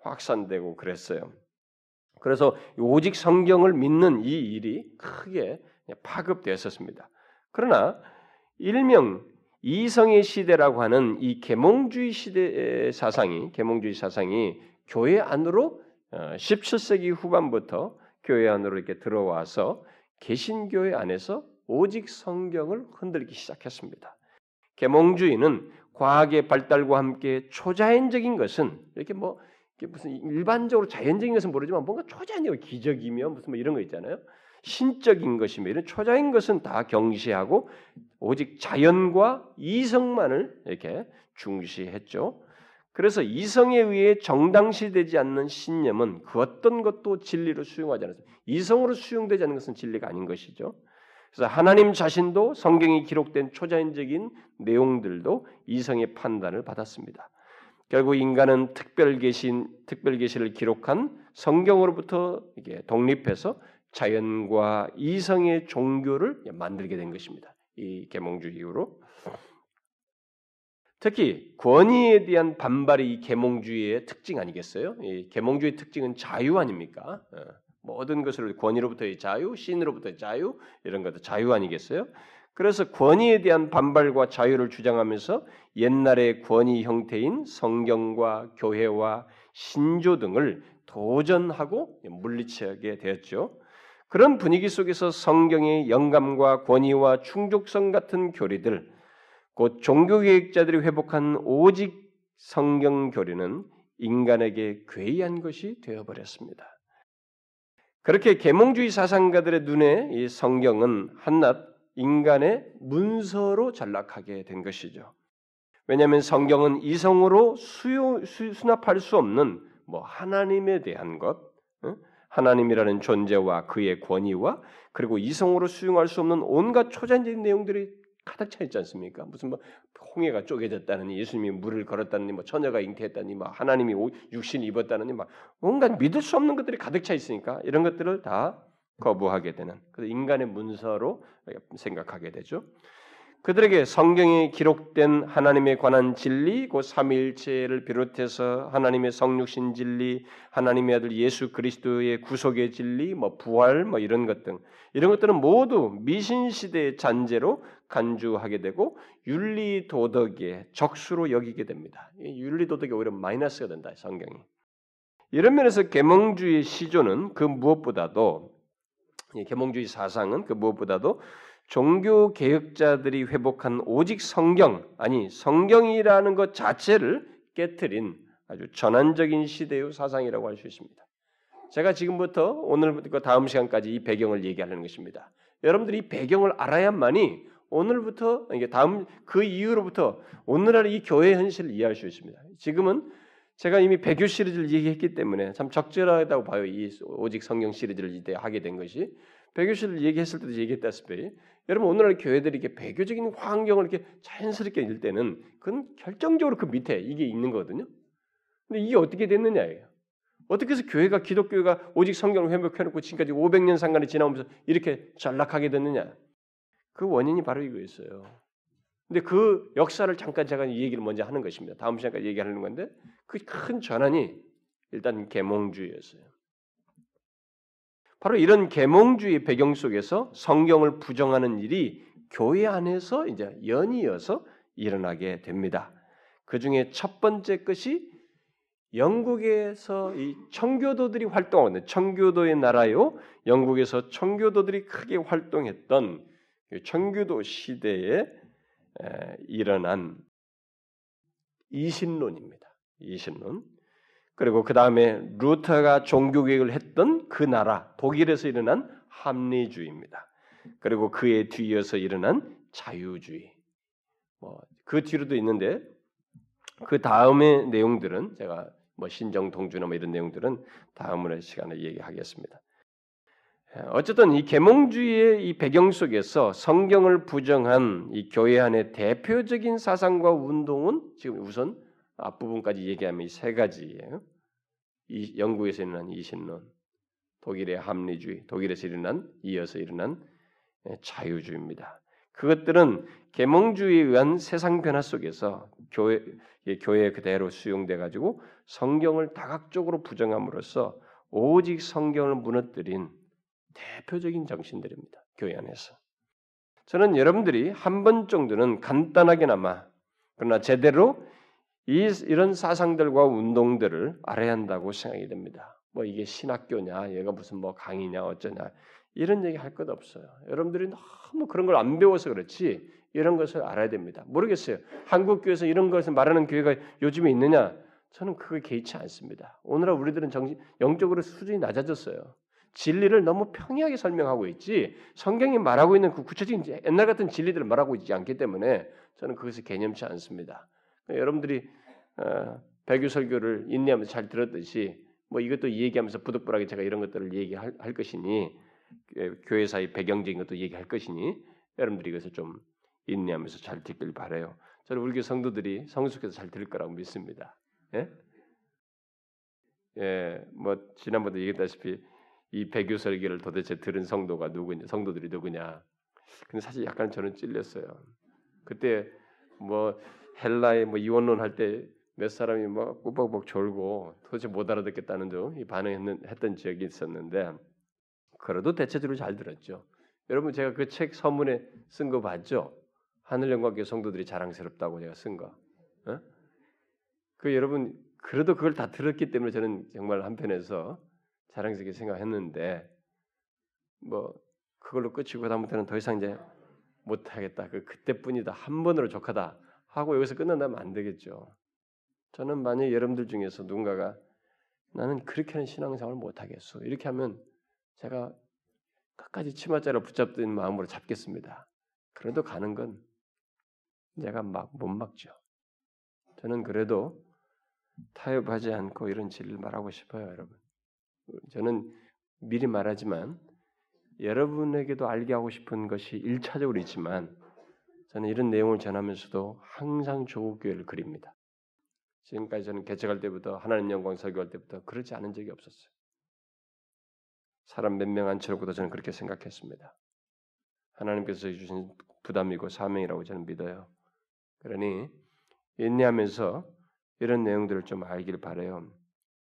Speaker 1: 확산되고 그랬어요. 그래서 오직 성경을 믿는 이 일이 크게 파급되었었습니다. 그러나 일명 이성의 시대라고 하는 이 계몽주의 시대 사상이 계몽주의 사상이 교회 안으로 십칠 세기 후반부터 교회 안으로 이렇게 들어와서 개신교회 안에서 오직 성경을 흔들기 시작했습니다. 계몽주의는 과학의 발달과 함께 초자연적인 것은 이렇게 뭐 이게 무슨 일반적으로 자연적인 것은 모르지만 뭔가 초자연적 기적이며 무슨 뭐 이런 거 있잖아요. 신적인 것이며 이런 초자연인 것은 다 경시하고 오직 자연과 이성만을 이렇게 중시했죠. 그래서 이성에 의해 정당시되지 않는 신념은 그 어떤 것도 진리로 수용하지 않았습니다. 이성으로 수용되지 않는 것은 진리가 아닌 것이죠. 그래서 하나님 자신도 성경이 기록된 초자연적인 내용들도 이성의 판단을 받았습니다. 결국 인간은 특별 계신 특별 계시를 기록한 성경으로부터 이게 독립해서 자연과 이성의 종교를 만들게 된 것입니다. 이 계몽주의 이후로 특히 권위에 대한 반발이 이 계몽주의의 특징 아니겠어요? 이 계몽주의 특징은 자유 아닙니까? 모든 것을 권위로부터의 자유, 신으로부터의 자유 이런 것도 자유 아니겠어요? 그래서 권위에 대한 반발과 자유를 주장하면서 옛날의 권위 형태인 성경과 교회와 신조 등을 도전하고 물리치게 되었죠. 그런 분위기 속에서 성경의 영감과 권위와 충족성 같은 교리들, 곧 종교개혁자들이 회복한 오직 성경 교리는 인간에게 괴이한 것이 되어버렸습니다. 그렇게 계몽주의 사상가들의 눈에 이 성경은 한낱 인간의 문서로 전락하게 된 것이죠. 왜냐하면 성경은 이성으로 수요, 수, 수납할 수 없는 뭐 하나님에 대한 것, 하나님이라는 존재와 그의 권위와 그리고 이성으로 수용할 수 없는 온갖 초자연적인 내용들이 가득 차 있지 않습니까? 무슨 뭐 홍해가 쪼개졌다느니 예수님이 물을 걸었다느니 뭐 처녀가 잉태했다니 뭐 하나님이 육신 입었다느니 막 온갖 믿을 수 없는 것들이 가득 차 있으니까 이런 것들을 다 거부하게 되는 그래서 인간의 문서로 생각하게 되죠. 그들에게 성경에 기록된 하나님에 관한 진리, 그 삼위일체를 비롯해서 하나님의 성육신 진리, 하나님의 아들 예수 그리스도의 구속의 진리, 뭐 부활, 뭐 이런 것 등 이런 것들은 모두 미신 시대의 잔재로 간주하게 되고 윤리 도덕의 적수로 여기게 됩니다. 윤리 도덕이 오히려 마이너스가 된다. 성경이 이런 면에서 계몽주의 시조는 그 무엇보다도 계몽주의 사상은 그 무엇보다도 종교 개혁자들이 회복한 오직 성경, 아니 성경이라는 것 자체를 깨트린 아주 전환적인 시대의 사상이라고 할 수 있습니다. 제가 지금부터 오늘부터 다음 시간까지 이 배경을 얘기하려는 것입니다. 여러분들이 이 배경을 알아야만이 오늘부터 이게 다음 그 이후로부터 오늘날 이 교회 현실을 이해할 수 있습니다. 지금은 제가 이미 배교 시리즈를 얘기했기 때문에 참 적절하다고 봐요. 이 오직 성경 시리즈를 이때 하게 된 것이 배교 시리즈를 얘기했을 때도 얘기했다시피 여러분 오늘날 교회들이 이렇게 배교적인 환경을 이렇게 자연스럽게 일 때는 그건 결정적으로 그 밑에 이게 있는 거거든요. 근데 이게 어떻게 됐느냐예요. 어떻게 해서 교회가 기독교가 오직 성경을 회복해놓고 지금까지 오백 년 상간이 지나오면서 이렇게 전락하게 됐느냐? 그 원인이 바로 이거였어요. 근데 그 역사를 잠깐 제가 이 얘기를 먼저 하는 것입니다. 다음 시간까지 얘기하는 건데 그 큰 전환이 일단 계몽주의였어요. 바로 이런 계몽주의 배경 속에서 성경을 부정하는 일이 교회 안에서 이제 연이어서 일어나게 됩니다. 그 중에 첫 번째 것이 영국에서 이 청교도들이 활동하는 청교도의 나라요. 영국에서 청교도들이 크게 활동했던 청교도 시대에 일어난 이신론입니다. 이신론. 그리고 그 다음에 루터가 종교개혁을 했던 그 나라 독일에서 일어난 합리주의입니다. 그리고 그에 뒤이어서 일어난 자유주의. 뭐 그 뒤로도 있는데 그 다음의 내용들은 제가 뭐 신정동주나 뭐 이런 내용들은 다음의 시간에 얘기하겠습니다. 어쨌든 이 계몽주의의 이 배경 속에서 성경을 부정한 이 교회 안의 대표적인 사상과 운동은 지금 우선 앞부분까지 얘기하면 이 세 가지예요. 이 영국에서 일어난 이신론, 독일의 합리주의, 독일에서 일어난 이어서 일어난 자유주의입니다. 그것들은 계몽주의에 의한 세상 변화 속에서 교회 교회 그대로 수용돼 가지고 성경을 다각적으로 부정함으로써 오직 성경을 무너뜨린 대표적인 정신들입니다. 교회 안에서. 저는 여러분들이 한 번 정도는 간단하게나마 그러나 제대로 이, 이런 사상들과 운동들을 알아야 한다고 생각이 됩니다. 뭐 이게 신학교냐, 얘가 무슨 뭐 강의냐, 어쩌냐 이런 얘기 할 것 없어요. 여러분들이 너무 그런 걸 안 배워서 그렇지 이런 것을 알아야 됩니다. 모르겠어요. 한국 교회에서 이런 것을 말하는 교회가 요즘에 있느냐? 저는 그게 개의치 않습니다. 오늘날 우리들은 정신, 영적으로 수준이 낮아졌어요. 진리를 너무 평이하게 설명하고 있지 성경이 말하고 있는 그 구체적인 옛날 같은 진리들을 말하고 있지 않기 때문에 저는 그것이 개념치 않습니다. 여러분들이 어, 배교 설교를 인내하면서 잘 들었듯이 뭐 이것도 얘기하면서 부득불하게 제가 이런 것들을 얘기할 할 것이니 교회사의 배경적인 것도 얘기할 것이니 여러분들이 이것을 좀 인내하면서 잘 듣길 바라요. 저는 우리 교회 성도들이 성숙해서 잘 들을 거라고 믿습니다. 예? 예, 뭐 지난번에 얘기했다시피 이 배교 설교를 도대체 들은 성도가 누구냐, 성도들이 누구냐. 근데 사실 약간 저는 찔렸어요. 그때 뭐 헬라의 뭐 이원론 할 때 몇 사람이 막 꾸벅꾸벅 졸고 도대체 못 알아듣겠다는 등 반응했던 지역이 있었는데 그래도 대체적으로 잘 들었죠. 여러분 제가 그 책 서문에 쓴 거 봤죠? 하늘영광교회 성도들이 자랑스럽다고 제가 쓴 거. 어? 그 여러분 그래도 그걸 다 들었기 때문에 저는 정말 한편에서 자랑스럽게 생각했는데 뭐 그걸로 끝이고 다음부터는 더 이상 이제 못하겠다. 그 그때뿐이다. 한 번으로 족하다 하고 여기서 끝난다면 안 되겠죠. 저는 만약 여러분들 중에서 누군가가 나는 그렇게는 신앙생활을 못하겠어. 이렇게 하면 제가 끝까지 치맛자루 붙잡던 마음으로 잡겠습니다. 그래도 가는 건 제가 막 못 막죠. 저는 그래도 타협하지 않고 이런 진리를 말하고 싶어요, 여러분. 저는 미리 말하지만 여러분에게도 알게 하고 싶은 것이 일차적으로 있지만 저는 이런 내용을 전하면서도 항상 조국교회를 그립니다. 지금까지 저는 개척할 때부터 하나님 영광 설교할 때부터 그러지 않은 적이 없었어요. 사람 몇 명 앉혀놓고도 저는 그렇게 생각했습니다. 하나님께서 주신 부담이고 사명이라고 저는 믿어요. 그러니 인내하면서 이런 내용들을 좀 알길 바라요.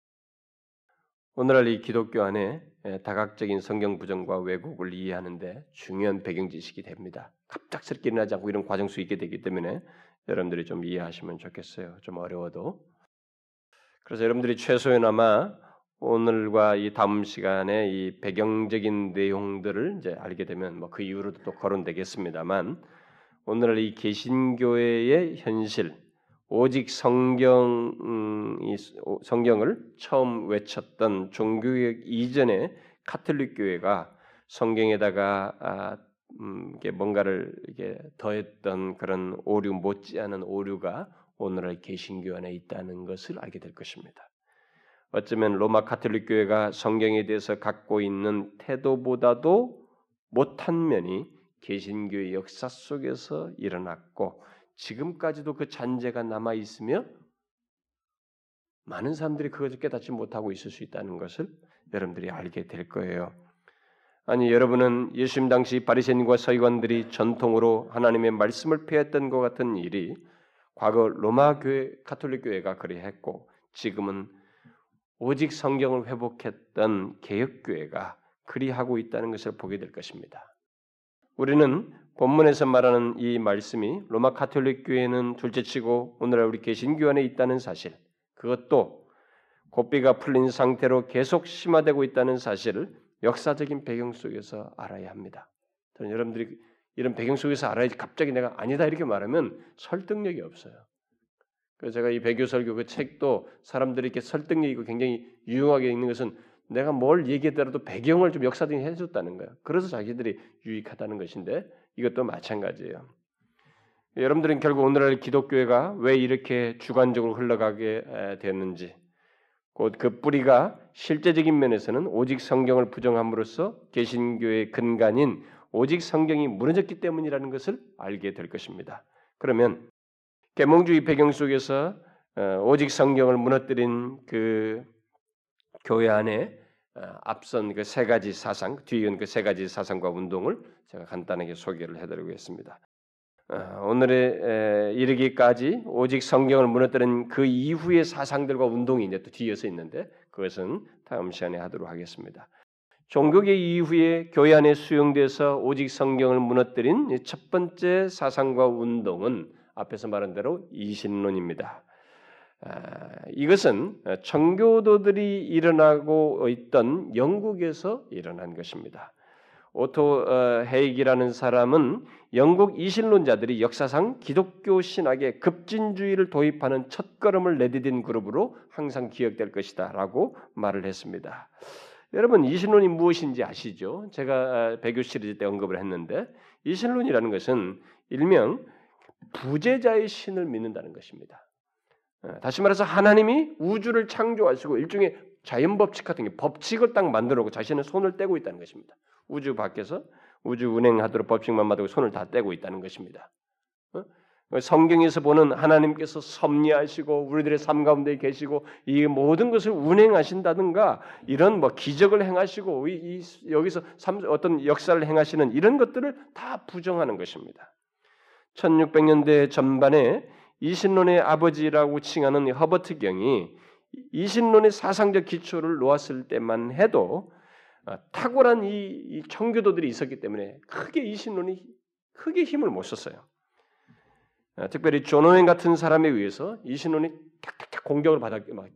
Speaker 1: 오늘날 이 기독교 안에 다각적인 성경 부정과 왜곡을 이해하는데 중요한 배경 지식이 됩니다. 갑작스럽게 일어나지 않고 이런 과정 속에 있게 되기 때문에 여러분들이 좀 이해하시면 좋겠어요. 좀 어려워도. 그래서 여러분들이 최소한아마 오늘과 이 다음 시간에 이 배경적인 내용들을 이제 알게 되면 뭐 그 이후로도 또 거론되겠습니다만 오늘날 이 개신교회의 현실, 오직 성경 음, 이 성경을 처음 외쳤던 종교개혁 이전의 카톨릭 교회가 성경에다가 아, 음, 이게 뭔가를 이게 더했던 그런 오류 못지않은 오류가 오늘날 개신교 안에 있다는 것을 알게 될 것입니다. 어쩌면 로마 카톨릭 교회가 성경에 대해서 갖고 있는 태도보다도 못한 면이 개신교의 역사 속에서 일어났고 지금까지도 그 잔재가 남아 있으며 많은 사람들이 그것을 깨닫지 못하고 있을 수 있다는 것을 여러분들이 알게 될 거예요. 아니 여러분은 예수님 당시 바리새인과 서기관들이 전통으로 하나님의 말씀을 폐했던 것 같은 일이 과거 로마 교회 카톨릭 교회가 그리했고 지금은 오직 성경을 회복했던 개혁 교회가 그리하고 있다는 것을 보게 될 것입니다. 우리는 본문에서 말하는 이 말씀이 로마 카톨릭 교회는 둘째치고 오늘날 우리 개신교 안에 있다는 사실, 그것도 고삐가 풀린 상태로 계속 심화되고 있다는 사실을 역사적인 배경 속에서 알아야 합니다. 저는 여러분들이 이런 배경 속에서 알아야지 갑자기 내가 아니다 이렇게 말하면 설득력이 없어요. 그래서 제가 이 배교 설교 그 책도 사람들이 이렇게 설득력 있고 굉장히 유용하게 읽는 것은 내가 뭘 얘기하더라도 배경을 좀 역사적인 해줬다는 거예요. 그래서 자기들이 유익하다는 것인데 이것도 마찬가지예요. 여러분들은 결국 오늘날 기독교회가 왜 이렇게 주관적으로 흘러가게 됐는지 곧 그 뿌리가 실제적인 면에서는 오직 성경을 부정함으로써 개신교의 근간인 오직 성경이 무너졌기 때문이라는 것을 알게 될 것입니다. 그러면 계몽주의 배경 속에서 오직 성경을 무너뜨린 그 교회 안에 앞선 그 세 가지 사상, 뒤이은 그 세 가지 사상과 운동을 제가 간단하게 소개를 해드리겠습니다. 오늘에 이르기까지 오직 성경을 무너뜨린 그 이후의 사상들과 운동이 이제 또 뒤에서 있는데 그것은 다음 시간에 하도록 하겠습니다. 종교개 이후에 교회 안에 수용돼서 오직 성경을 무너뜨린 첫 번째 사상과 운동은 앞에서 말한 대로 이신론입니다. 이것은 청교도들이 일어나고 있던 영국에서 일어난 것입니다. 오토 헤이기라는 사람은 영국 이신론자들이 역사상 기독교 신학에 급진주의를 도입하는 첫걸음을 내디딘 그룹으로 항상 기억될 것이다라고 말을 했습니다. 여러분 이신론이 무엇인지 아시죠? 제가 배교 시리즈 때 언급을 했는데 이신론이라는 것은 일명 부재자의 신을 믿는다는 것입니다. 다시 말해서 하나님이 우주를 창조하시고 일종의 자연법칙 같은 게 법칙을 딱 만들어놓고 자신의 손을 떼고 있다는 것입니다. 우주 밖에서 우주 운행하도록 법칙만 만들고 손을 다 떼고 있다는 것입니다. 성경에서 보는 하나님께서 섭리하시고 우리들의 삶 가운데 계시고 이 모든 것을 운행하신다든가 이런 뭐 기적을 행하시고 이, 이, 여기서 삶, 어떤 역사를 행하시는 이런 것들을 다 부정하는 것입니다. 천육백 년대 전반에 이신론의 아버지라고 칭하는 허버트 경이 이신론의 사상적 기초를 놓았을 때만 해도 탁월한 이, 이 청교도들이 있었기 때문에 크게 이신론이 크게 힘을 못 썼어요. 특별히 존 오웬 같은 사람에 의해서 이신론이 탁탁탁 공격을 받았기 막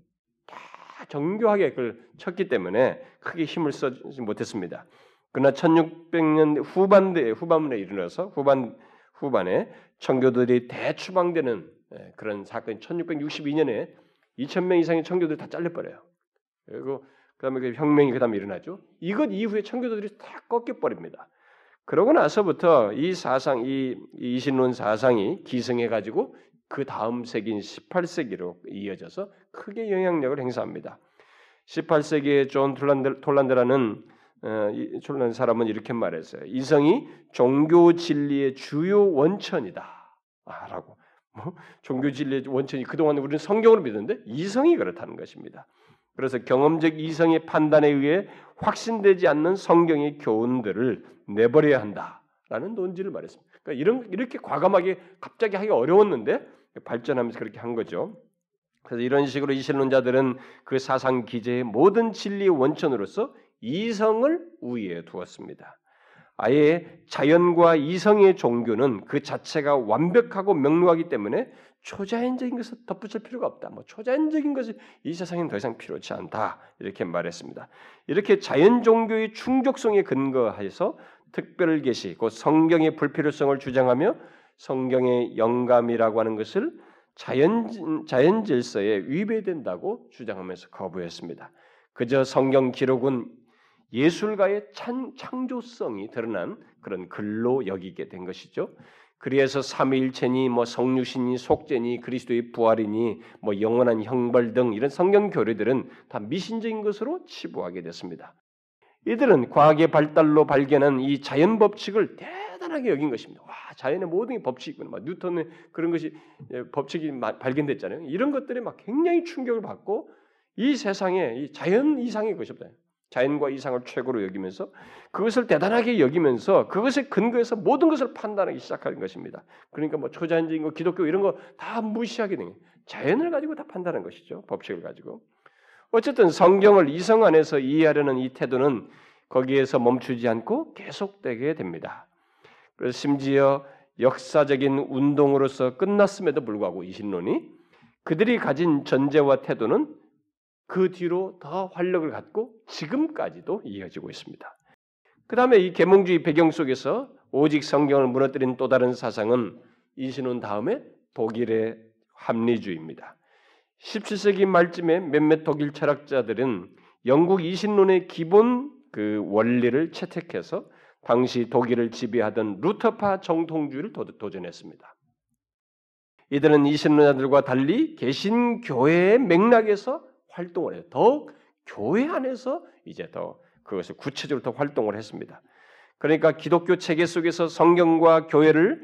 Speaker 1: 정교하게 그걸 쳤기 때문에 크게 힘을 쓰지 못했습니다. 그러나 천육백 년 후반대 후반에 이르러서 후반 후반에 청교도들이 대추방되는 그런 사건이 천육백육십이 년에 이천 명 이상의 청교도들이 다 잘려버려요. 그리고 그다음에 그 혁명이 그다음에 일어나죠. 이것 이후에 청교도들이 다 꺾여버립니다. 그러고 나서부터 이 사상, 이 이신론 사상이 기승해가지고 그 다음 세기인 십팔 세기로 이어져서 크게 영향력을 행사합니다. 십팔 세기에 존 톨란드, 톨란드라는 어, 톨란드 사람은 이렇게 말했어요. 이성이 종교 진리의 주요 원천이다. 아, 라고. 뭐, 종교 진리의 원천이 그동안 우리는 성경을 믿었는데 이성이 그렇다는 것입니다. 그래서 경험적 이성의 판단에 의해 확신되지 않는 성경의 교훈들을 내버려야 한다라는 논지를 말했습니다. 그러니까 이런 이렇게 과감하게 갑자기 하기 어려웠는데 발전하면서 그렇게 한 거죠. 그래서 이런 식으로 이신론자들은 그 사상 기제의 모든 진리의 원천으로서 이성을 우위에 두었습니다. 아예 자연과 이성의 종교는 그 자체가 완벽하고 명료하기 때문에 초자연적인 것을 덧붙일 필요가 없다. 뭐 초자연적인 것이 이 세상에는 더 이상 필요치 않다. 이렇게 말했습니다. 이렇게 자연 종교의 충족성에 근거해서 특별 계시, 곧 성경의 불필요성을 주장하며 성경의 영감이라고 하는 것을 자연 자연 질서에 위배된다고 주장하면서 거부했습니다. 그저 성경 기록은 예술가의 찬, 창조성이 드러난 그런 글로 여기게 된 것이죠. 그래서 삼위일체니 뭐 성육신이 속죄니 그리스도의 부활이니 뭐 영원한 형벌 등 이런 성경 교리들은 다 미신적인 것으로 치부하게 됐습니다. 이들은 과학의 발달로 발견한 이 자연 법칙을 대단하게 여긴 것입니다. 와, 자연의 모든 게 법칙이 있구나. 막 뉴턴의 그런 것이 법칙이 발견됐잖아요. 이런 것들에 막 굉장히 충격을 받고 이 세상에 이 자연 이상의 것이 없다. 자연과 이상을 최고로 여기면서 그것을 대단하게 여기면서 그것에 근거해서 모든 것을 판단하기 시작하는 것입니다. 그러니까 뭐 초자연적인 거, 기독교 이런 거 다 무시하게 되는 거예요. 자연을 가지고 다 판단하는 것이죠. 법칙을 가지고. 어쨌든 성경을 이성 안에서 이해하려는 이 태도는 거기에서 멈추지 않고 계속되게 됩니다. 그래서 심지어 역사적인 운동으로서 끝났음에도 불구하고 이신론이 그들이 가진 전제와 태도는 그 뒤로 더 활력을 갖고 지금까지도 이어지고 있습니다. 그 다음에 이 계몽주의 배경 속에서 오직 성경을 무너뜨린 또 다른 사상은 이신론 다음에 독일의 합리주의입니다. 십칠 세기 말쯤에 몇몇 독일 철학자들은 영국 이신론의 기본 그 원리를 채택해서 당시 독일을 지배하던 루터파 정통주의를 도전했습니다. 이들은 이신론자들과 달리 개신교회의 맥락에서 활동을 해요. 더욱 교회 안에서 이제 더 그것을 구체적으로 더 활동을 했습니다. 그러니까 기독교 체계 속에서 성경과 교회를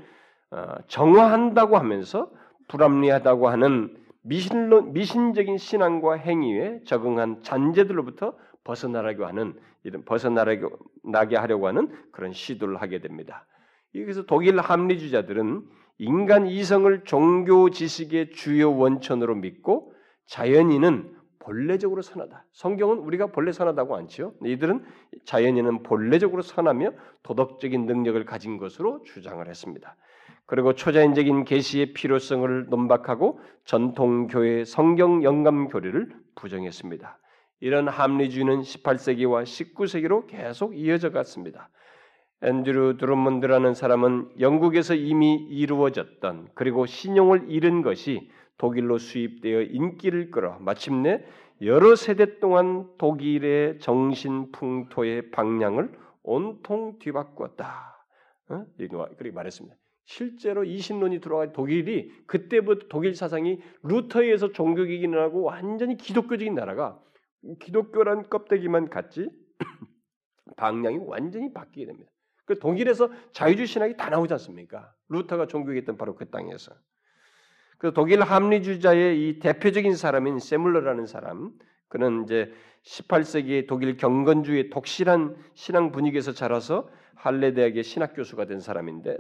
Speaker 1: 정화한다고 하면서 불합리하다고 하는 미신론, 미신적인 신앙과 행위에 적응한 잔재들로부터 벗어나려고 하는 이런 벗어나게 하려고 하는 그런 시도를 하게 됩니다. 그래서 독일 합리주의자들은 인간 이성을 종교 지식의 주요 원천으로 믿고 자연인은 본래적으로 선하다. 성경은 우리가 본래 선하다고 않지요. 이들은 자연인은 본래적으로 선하며 도덕적인 능력을 가진 것으로 주장을 했습니다. 그리고 초자연적인 계시의 필요성을 논박하고 전통교회 성경 영감 교리를 부정했습니다. 이런 합리주의는 십팔 세기와 십구 세기로 계속 이어져 갔습니다. 앤드류 드루먼드라는 사람은 영국에서 이미 이루어졌던 그리고 신용을 잃은 것이 독일로 수입되어 인기를 끌어 마침내 여러 세대 동안 독일의 정신 풍토의 방향을 온통 뒤바꾸었다. 어? 그렇게 말했습니다. 실제로 이신론이 들어간 독일이 그때부터 독일 사상이 루터에 의해서 종교개혁이 일어나고 완전히 기독교적인 나라가 기독교란 껍데기만 갖지 방향이 완전히 바뀌게 됩니다. 그 독일에서 자유주의 신학이 다 나오지 않습니까? 루터가 종교개혁했던 바로 그 땅에서. 그 독일 합리주의자의 이 대표적인 사람인 세물러라는 사람, 그는 이제 십팔 세기의 독일 경건주의 독실한 신앙 분위기에서 자라서 할레 대학의 신학 교수가 된 사람인데,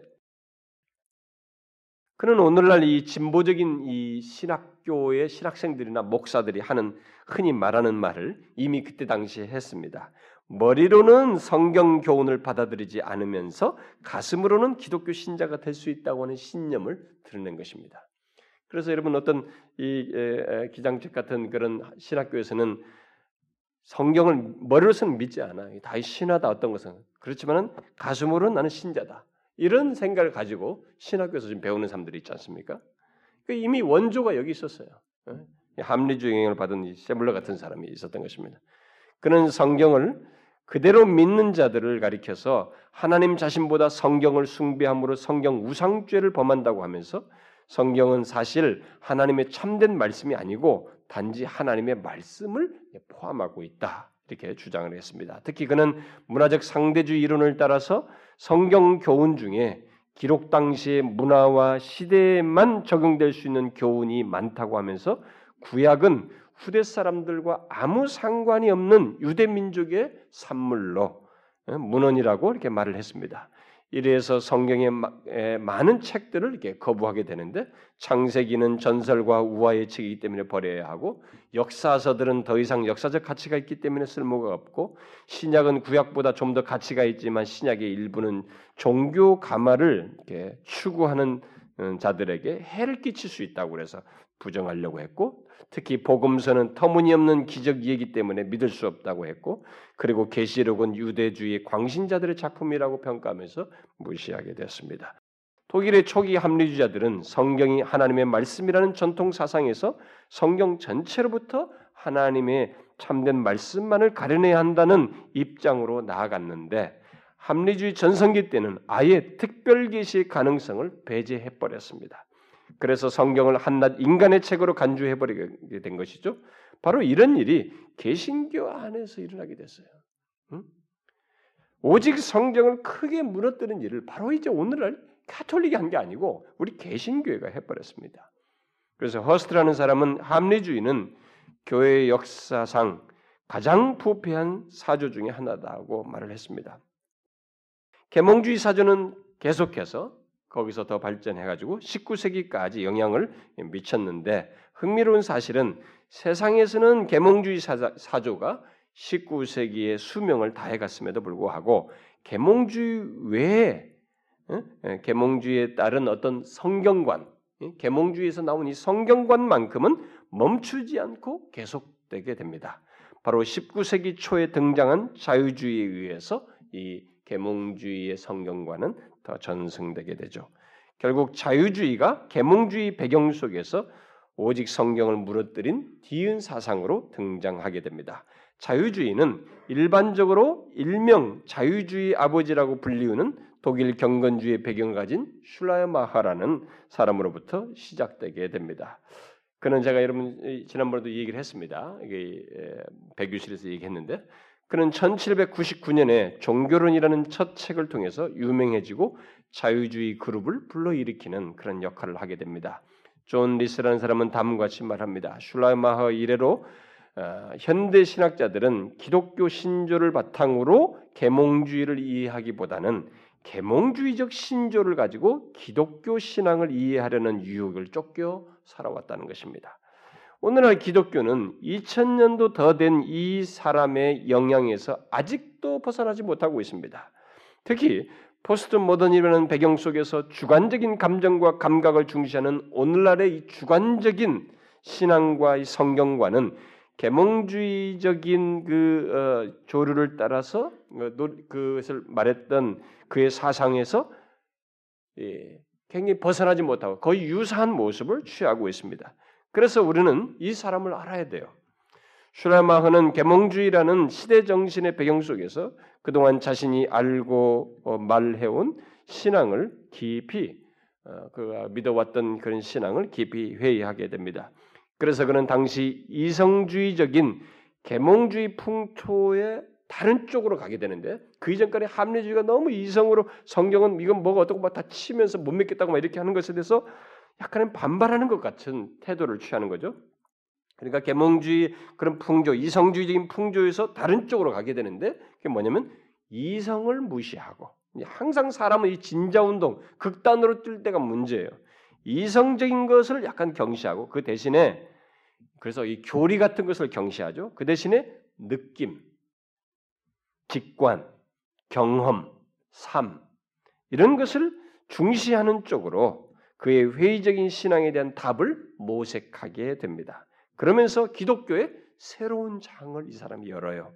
Speaker 1: 그는 오늘날 이 진보적인 이 신학교의 신학생들이나 목사들이 하는 흔히 말하는 말을 이미 그때 당시에 했습니다. 머리로는 성경 교훈을 받아들이지 않으면서 가슴으로는 기독교 신자가 될 수 있다고 하는 신념을 드러낸 것입니다. 그래서 여러분 어떤 이 기장책 같은 그런 신학교에서는 성경을 머리로서는 믿지 않아. 다 신하다 어떤 것은. 그렇지만은 가슴으로는 나는 신자다. 이런 생각을 가지고 신학교에서 지금 배우는 사람들이 있지 않습니까? 이미 원조가 여기 있었어요. 합리주의 영향을 받은 이 세물러 같은 사람이 있었던 것입니다. 그는 성경을 그대로 믿는 자들을 가리켜서 하나님 자신보다 성경을 숭배함으로 성경 우상죄를 범한다고 하면서 성경은 사실 하나님의 참된 말씀이 아니고 단지 하나님의 말씀을 포함하고 있다. 이렇게 주장을 했습니다. 특히 그는 문화적 상대주의 이론을 따라서 성경 교훈 중에 기록 당시의 문화와 시대에만 적용될 수 있는 교훈이 많다고 하면서 구약은 후대 사람들과 아무 상관이 없는 유대 민족의 산물로 문헌이라고 이렇게 말을 했습니다. 이래서 성경의 많은 책들을 이렇게 거부하게 되는데 창세기는 전설과 우화의 책이기 때문에 버려야 하고 역사서들은 더 이상 역사적 가치가 있기 때문에 쓸모가 없고 신약은 구약보다 좀 더 가치가 있지만 신약의 일부는 종교 가마를 이렇게 추구하는 자들에게 해를 끼칠 수 있다고 그래서 부정하려고 했고 특히 복음서는 터무니없는 기적 이야기 때문에 믿을 수 없다고 했고 그리고 계시록은 유대주의 광신자들의 작품이라고 평가하면서 무시하게 됐습니다. 독일의 초기 합리주의자들은 성경이 하나님의 말씀이라는 전통 사상에서 성경 전체로부터 하나님의 참된 말씀만을 가려내야 한다는 입장으로 나아갔는데 합리주의 전성기 때는 아예 특별 계시의 가능성을 배제해 버렸습니다. 그래서 성경을 한낱 인간의 책으로 간주해버리게 된 것이죠. 바로 이런 일이 개신교 안에서 일어나게 됐어요. 응? 오직 성경을 크게 무너뜨리는 일을 바로 이제 오늘날 가톨릭이 한 게 아니고 우리 개신교회가 해버렸습니다. 그래서 허스트라는 사람은 합리주의는 교회의 역사상 가장 부패한 사조 중에 하나다고 말을 했습니다. 계몽주의 사조는 계속해서 거기서 더 발전해가지고 십구 세기까지 영향을 미쳤는데 흥미로운 사실은 세상에서는 계몽주의 사조가 십구 세기의 수명을 다해갔음에도 불구하고 계몽주의 외에 계몽주의에 따른 어떤 성경관, 계몽주의에서 나온 이 성경관만큼은 멈추지 않고 계속되게 됩니다. 바로 십구 세기 초에 등장한 자유주의에 의해서 이 계몽주의의 성경관은 더 전승되게 되죠. 결국 자유주의가 계몽주의 배경 속에서 오직 성경을 무너뜨린 뒤은 사상으로 등장하게 됩니다. 자유주의는 일반적으로 일명 자유주의 아버지라고 불리우는 독일 경건주의 배경을 가진 슐라이마하라는 사람으로부터 시작되게 됩니다. 그는 제가 여러분 지난번에도 얘기를 했습니다. 이게 백유실에서 얘기했는데 그는 천칠백구십구 년에 종교론이라는 첫 책을 통해서 유명해지고 자유주의 그룹을 불러일으키는 그런 역할을 하게 됩니다. 존 리스라는 사람은 다음과 같이 말합니다. 슐라이마허 이래로 어, 현대 신학자들은 기독교 신조를 바탕으로 계몽주의를 이해하기보다는 계몽주의적 신조를 가지고 기독교 신앙을 이해하려는 유혹을 쫓겨 살아왔다는 것입니다. 오늘날 기독교는 이천 년도 더 된 이 사람의 영향에서 아직도 벗어나지 못하고 있습니다. 특히 포스트 모더니즘이라는 배경 속에서 주관적인 감정과 감각을 중시하는 오늘날의 이 주관적인 신앙과 이 성경과는 계몽주의적인 그 어, 조류를 따라서 어, 그것을 말했던 그의 사상에서 예, 굉장히 벗어나지 못하고 거의 유사한 모습을 취하고 있습니다. 그래서 우리는 이 사람을 알아야 돼요. 슈라마흐는 계몽주의라는 시대 정신의 배경 속에서 그동안 자신이 알고 어, 말해온 신앙을 깊이 어, 그가 믿어왔던 그런 신앙을 깊이 회의하게 됩니다. 그래서 그는 당시 이성주의적인 계몽주의 풍토의 다른 쪽으로 가게 되는데 그 이전까지 합리주의가 너무 이성으로 성경은 이건 뭐가 어떻고 막 다 치면서 못 믿겠다고 막 이렇게 하는 것에 대해서 약간은 반발하는 것 같은 태도를 취하는 거죠. 그러니까 계몽주의 그런 풍조, 이성주의적인 풍조에서 다른 쪽으로 가게 되는데 그게 뭐냐면 이성을 무시하고 항상 사람은 이 진자운동, 극단으로 뛸 때가 문제예요. 이성적인 것을 약간 경시하고 그 대신에 그래서 이 교리 같은 것을 경시하죠. 그 대신에 느낌, 직관, 경험, 삶 이런 것을 중시하는 쪽으로 그의 회의적인 신앙에 대한 답을 모색하게 됩니다. 그러면서 기독교의 새로운 장을 이 사람이 열어요.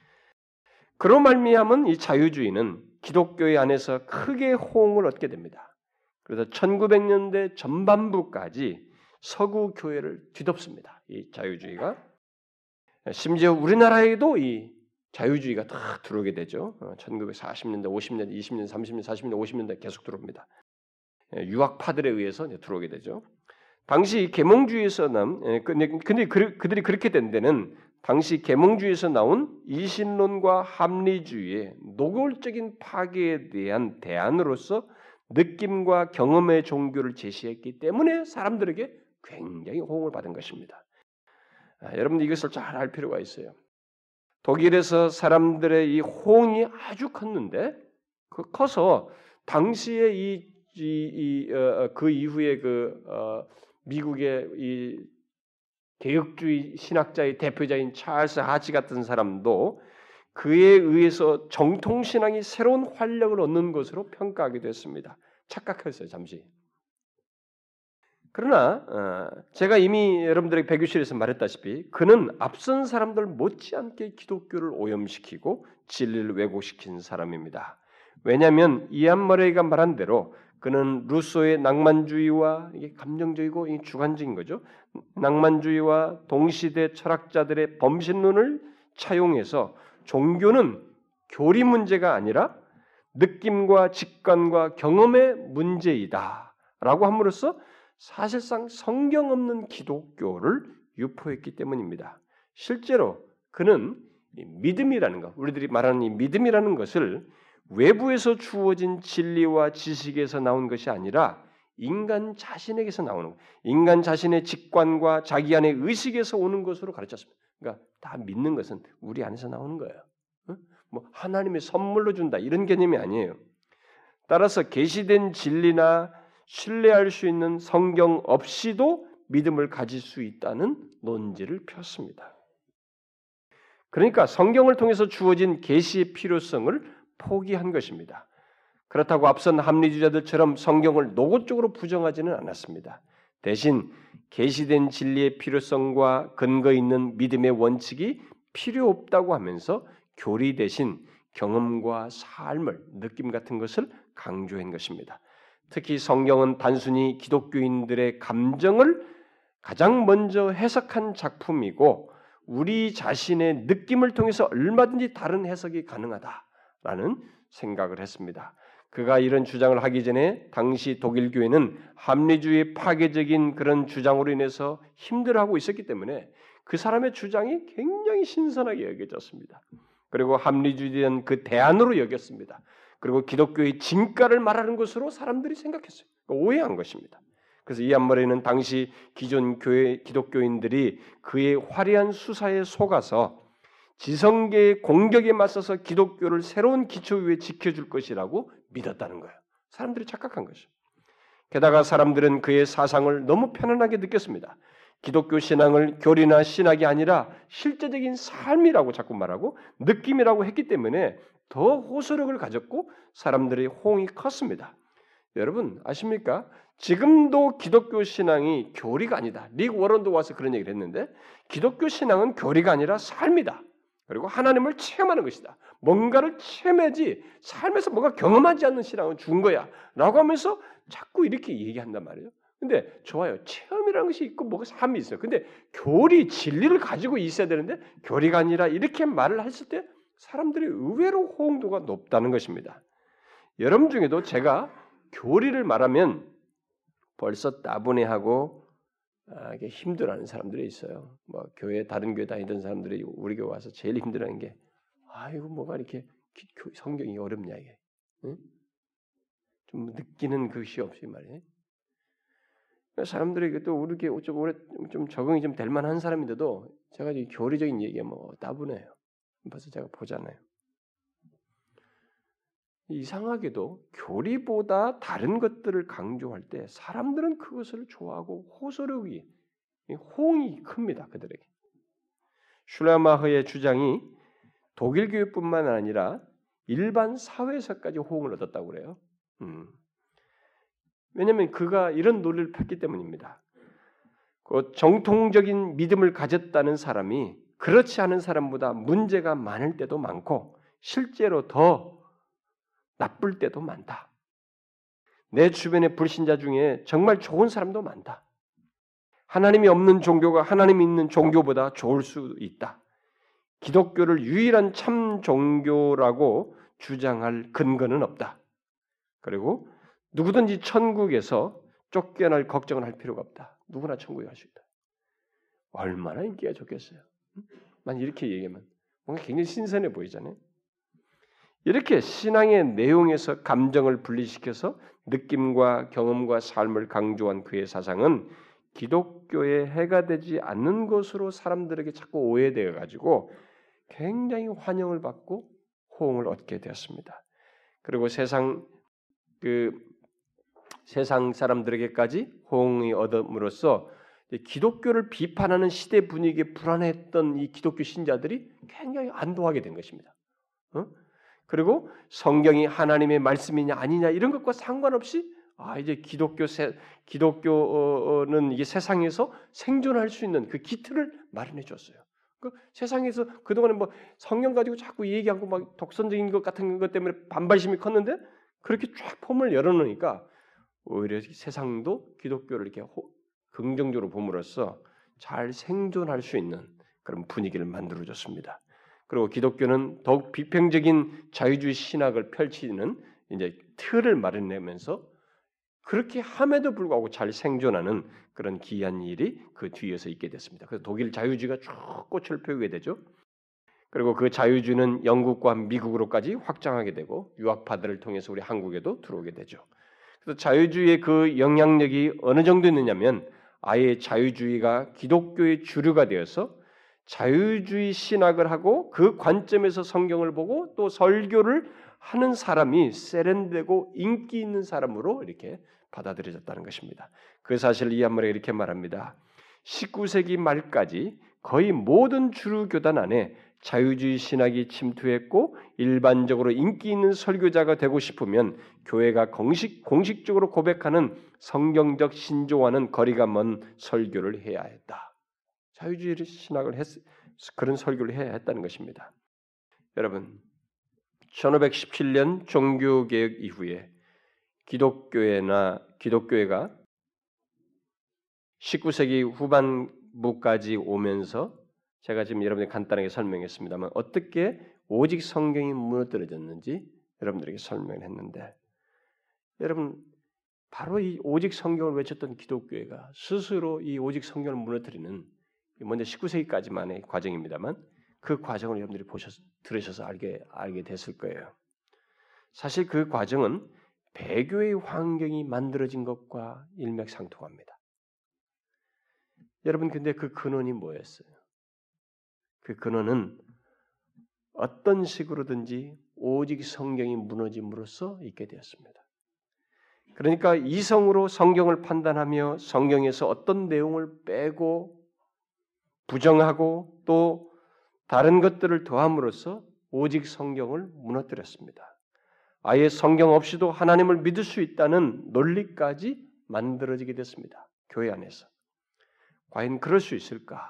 Speaker 1: 그로 말미암은 이 자유주의는 기독교의 안에서 크게 호응을 얻게 됩니다. 그래서 천구백 년대 전반부까지 서구 교회를 뒤덮습니다. 이 자유주의가 심지어 우리나라에도 이 자유주의가 다 들어오게 되죠. 천구백사십 년대, 오십 년대, 이십 년대, 삼십 년대, 사십 년대, 오십 년대 계속 들어옵니다. 유학파들에 의해서 들어오게 되죠. 당시 계몽주의에서 남 근데, 근데 그들이 그렇게 된 데는 당시 계몽주의에서 나온 이신론과 합리주의의 노골적인 파괴에 대한 대안으로서 느낌과 경험의 종교를 제시했기 때문에 사람들에게 굉장히 호응을 받은 것입니다. 아, 여러분들 이것을 잘 알 필요가 있어요. 독일에서 사람들의 이 호응이 아주 컸는데 그 커서 당시에 이, 이, 이, 어, 그 이후에 그 어, 미국의 이 개혁주의 신학자의 대표자인 찰스 하치 같은 사람도 그에 의해서 정통신앙이 새로운 활력을 얻는 것으로 평가하기도 했습니다. 착각했어요, 잠시. 그러나 어, 제가 이미 여러분들에게 배교실에서 말했다시피 그는 앞선 사람들 못지않게 기독교를 오염시키고 진리를 왜곡시킨 사람입니다. 왜냐하면 이안 머레이가 말한 대로 그는 루소의 낭만주의와 이게 감정적이고 주관적인 거죠. 낭만주의와 동시대 철학자들의 범신론을 차용해서 종교는 교리 문제가 아니라 느낌과 직관과 경험의 문제이다라고 함으로써 사실상 성경 없는 기독교를 유포했기 때문입니다. 실제로 그는 믿음이라는 것, 우리들이 말하는 이 믿음이라는 것을 외부에서 주어진 진리와 지식에서 나온 것이 아니라 인간 자신에게서 나오는 것, 인간 자신의 직관과 자기 안의 의식에서 오는 것으로 가르쳤습니다. 그러니까 다 믿는 것은 우리 안에서 나오는 거예요. 어? 뭐 하나님의 선물로 준다 이런 개념이 아니에요. 따라서 계시된 진리나 신뢰할 수 있는 성경 없이도 믿음을 가질 수 있다는 논지를 폈습니다. 그러니까 성경을 통해서 주어진 계시의 필요성을 포기한 것입니다. 그렇다고 앞선 합리주의자들처럼 성경을 노골적으로 부정하지는 않았습니다. 대신 계시된 진리의 필요성과 근거 있는 믿음의 원칙이 필요 없다고 하면서 교리 대신 경험과 삶을, 느낌 같은 것을 강조한 것입니다. 특히 성경은 단순히 기독교인들의 감정을 가장 먼저 해석한 작품이고 우리 자신의 느낌을 통해서 얼마든지 다른 해석이 가능하다라는 생각을 했습니다. 그가 이런 주장을 하기 전에 당시 독일 교회는 합리주의 파괴적인 그런 주장으로 인해서 힘들어하고 있었기 때문에 그 사람의 주장이 굉장히 신선하게 여겨졌습니다. 그리고 합리주의에 대한 그 대안으로 여겼습니다. 그리고 기독교의 진가를 말하는 것으로 사람들이 생각했어요. 오해한 것입니다. 그래서 이안 머레이는 당시 기존 교회 기독교인들이 그의 화려한 수사에 속아서 지성계의 공격에 맞서서 기독교를 새로운 기초 위에 지켜줄 것이라고 믿었다는 거예요. 사람들이 착각한 것이죠. 게다가 사람들은 그의 사상을 너무 편안하게 느꼈습니다. 기독교 신앙을 교리나 신학이 아니라 실제적인 삶이라고 자꾸 말하고 느낌이라고 했기 때문에 더 호소력을 가졌고 사람들의 호응이 컸습니다. 여러분 아십니까? 지금도 기독교 신앙이 교리가 아니다. 릭 워런도 와서 그런 얘기를 했는데 기독교 신앙은 교리가 아니라 삶이다. 그리고 하나님을 체험하는 것이다. 뭔가를 체험하지 삶에서 뭔가 경험하지 않는 신앙은 죽은 거야. 라고 하면서 자꾸 이렇게 얘기한단 말이에요. 근데 좋아요. 체험이라는 것이 있고 뭐가 삶이 있어요. 근데 교리, 진리를 가지고 있어야 되는데 교리가 아니라 이렇게 말을 했을 때 사람들이 의외로 호응도가 높다는 것입니다. 여러분 중에도 제가 교리를 말하면 벌써 따분해하고 아, 이게 힘들어하는 사람들이 있어요. 뭐 교회 다른 교회 다니던 사람들이 우리 교회 와서 제일 힘들어하는 게 아 이거 뭐가 이렇게 성경이 어렵냐 이게 응? 좀 느끼는 것이 없이 말이에요. 사람들에게 또 우리 교회 좀 오래 좀 적응이 좀 될 만한 사람인데도 제가 이 교리적인 얘기에 뭐 따분해요. 벌써 제가 보잖아요. 이상하게도 교리보다 다른 것들을 강조할 때 사람들은 그것을 좋아하고 호소력이 호응이 큽니다. 그들에게. 슐레마흐의 주장이 독일 교회뿐만 아니라 일반 사회에서까지 호응을 얻었다고 그래요. 음. 왜냐하면 그가 이런 논리를 폈기 때문입니다. 그 정통적인 믿음을 가졌다는 사람이 그렇지 않은 사람보다 문제가 많을 때도 많고 실제로 더 나쁠 때도 많다. 내 주변의 불신자 중에 정말 좋은 사람도 많다. 하나님이 없는 종교가 하나님이 있는 종교보다 좋을 수 있다. 기독교를 유일한 참 종교라고 주장할 근거는 없다. 그리고 누구든지 천국에서 쫓겨날 걱정을 할 필요가 없다. 누구나 천국에 갈 수 있다. 얼마나 인기가 좋겠어요. 만 이렇게 얘기하면 뭔가 굉장히 신선해 보이잖아요. 이렇게 신앙의 내용에서 감정을 분리시켜서 느낌과 경험과 삶을 강조한 그의 사상은 기독교에 해가 되지 않는 것으로 사람들에게 자꾸 오해되어 가지고 굉장히 환영을 받고 호응을 얻게 되었습니다. 그리고 세상 그 세상 사람들에게까지 호응이 얻음으로써 기독교를 비판하는 시대 분위기에 불안했던 이 기독교 신자들이 굉장히 안도하게 된 것입니다. 어? 그리고 성경이 하나님의 말씀이냐 아니냐 이런 것과 상관없이 아 이제 기독교 세, 기독교는 이게 세상에서 생존할 수 있는 그 기틀을 마련해 줬어요. 그 세상에서 그동안에 뭐 성경 가지고 자꾸 얘기하고 막 독선적인 것 같은 것 때문에 반발심이 컸는데 그렇게 쫙 폼을 열어놓으니까 오히려 세상도 기독교를 이렇게 호, 긍정적으로 봄으로써 잘 생존할 수 있는 그런 분위기를 만들어줬습니다. 그리고 기독교는 더욱 비평적인 자유주의 신학을 펼치는 이제 틀을 마련내면서 그렇게 함에도 불구하고 잘 생존하는 그런 기이한 일이 그 뒤에서 있게 됐습니다. 그래서 독일 자유주의가 쭉 꽃을 피우게 되죠. 그리고 그 자유주의는 영국과 미국으로까지 확장하게 되고 유학파들을 통해서 우리 한국에도 들어오게 되죠. 그래서 자유주의의 그 영향력이 어느 정도 있느냐면 아예 자유주의가 기독교의 주류가 되어서 자유주의 신학을 하고 그 관점에서 성경을 보고 또 설교를 하는 사람이 세련되고 인기 있는 사람으로 이렇게 받아들여졌다는 것입니다. 그 사실을 이한물에 이렇게 말합니다. 십구 세기 말까지 거의 모든 주류 교단 안에 자유주의 신학이 침투했고 일반적으로 인기 있는 설교자가 되고 싶으면 교회가 공식, 공식적으로 고백하는 성경적 신조와는 거리가 먼 설교를 해야 했다. 자유주의 신학을 했, 그런 설교를 해야 했다는 것입니다. 여러분, 천오백십칠 년 종교개혁 이후에 기독교회나 기독교회가 십구 세기 후반부까지 오면서 제가 지금 여러분에게 간단하게 설명했습니다만 어떻게 오직 성경이 무너뜨려졌는지 여러분들에게 설명을 했는데 여러분 바로 이 오직 성경을 외쳤던 기독교회가 스스로 이 오직 성경을 무너뜨리는 먼저 십구 세기까지만의 과정입니다만 그 과정을 여러분들이 보셔서 들으셔서 알게 알게 됐을 거예요. 사실 그 과정은 배교의 환경이 만들어진 것과 일맥상통합니다. 여러분 근데 그 근원이 뭐였어요? 그 근원은 어떤 식으로든지 오직 성경이 무너짐으로써 있게 되었습니다. 그러니까 이성으로 성경을 판단하며 성경에서 어떤 내용을 빼고 부정하고 또 다른 것들을 더함으로써 오직 성경을 무너뜨렸습니다. 아예 성경 없이도 하나님을 믿을 수 있다는 논리까지 만들어지게 됐습니다. 교회 안에서. 과연 그럴 수 있을까?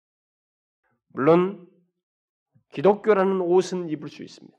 Speaker 1: 물론 기독교라는 옷은 입을 수 있습니다.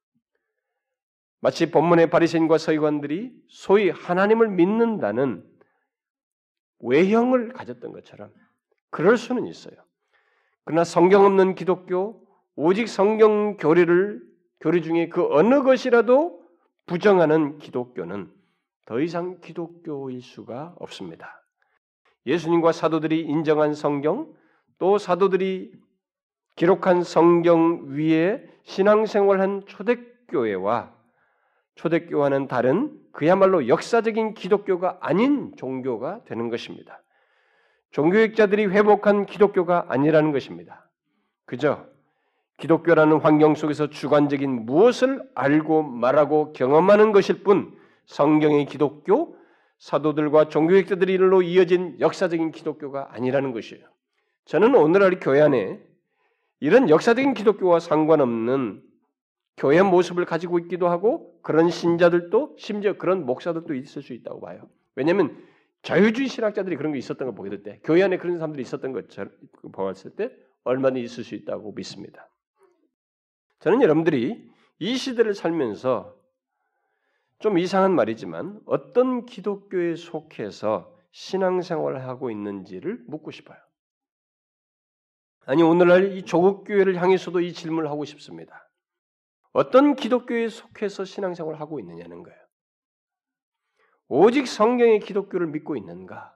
Speaker 1: 마치 본문의 바리새인과 서기관들이 소위 하나님을 믿는다는 외형을 가졌던 것처럼 그럴 수는 있어요. 그러나 성경 없는 기독교, 오직 성경 교리를 교리 중에 그 어느 것이라도 부정하는 기독교는 더 이상 기독교일 수가 없습니다. 예수님과 사도들이 인정한 성경, 또 사도들이 기록한 성경 위에 신앙생활한 초대교회와 초대교회와는 다른 그야말로 역사적인 기독교가 아닌 종교가 되는 것입니다. 종교학자들이 회복한 기독교가 아니라는 것입니다. 그저 기독교라는 환경 속에서 주관적인 무엇을 알고 말하고 경험하는 것일 뿐 성경의 기독교, 사도들과 종교학자들로 이어진 역사적인 기독교가 아니라는 것이에요. 저는 오늘날 교회 안에 이런 역사적인 기독교와 상관없는 교회 모습을 가지고 있기도 하고 그런 신자들도 심지어 그런 목사들도 있을 수 있다고 봐요. 왜냐하면 자유주의 신학자들이 그런 게 있었던 걸 보게 될 때 교회 안에 그런 사람들이 있었던 것처럼 보았을 때 얼마든지 있을 수 있다고 믿습니다. 저는 여러분들이 이 시대를 살면서 좀 이상한 말이지만 어떤 기독교에 속해서 신앙생활을 하고 있는지를 묻고 싶어요. 아니 오늘날 이 조국 교회를 향해서도 이 질문을 하고 싶습니다. 어떤 기독교에 속해서 신앙생활을 하고 있느냐는 거예요. 오직 성경의 기독교를 믿고 있는가?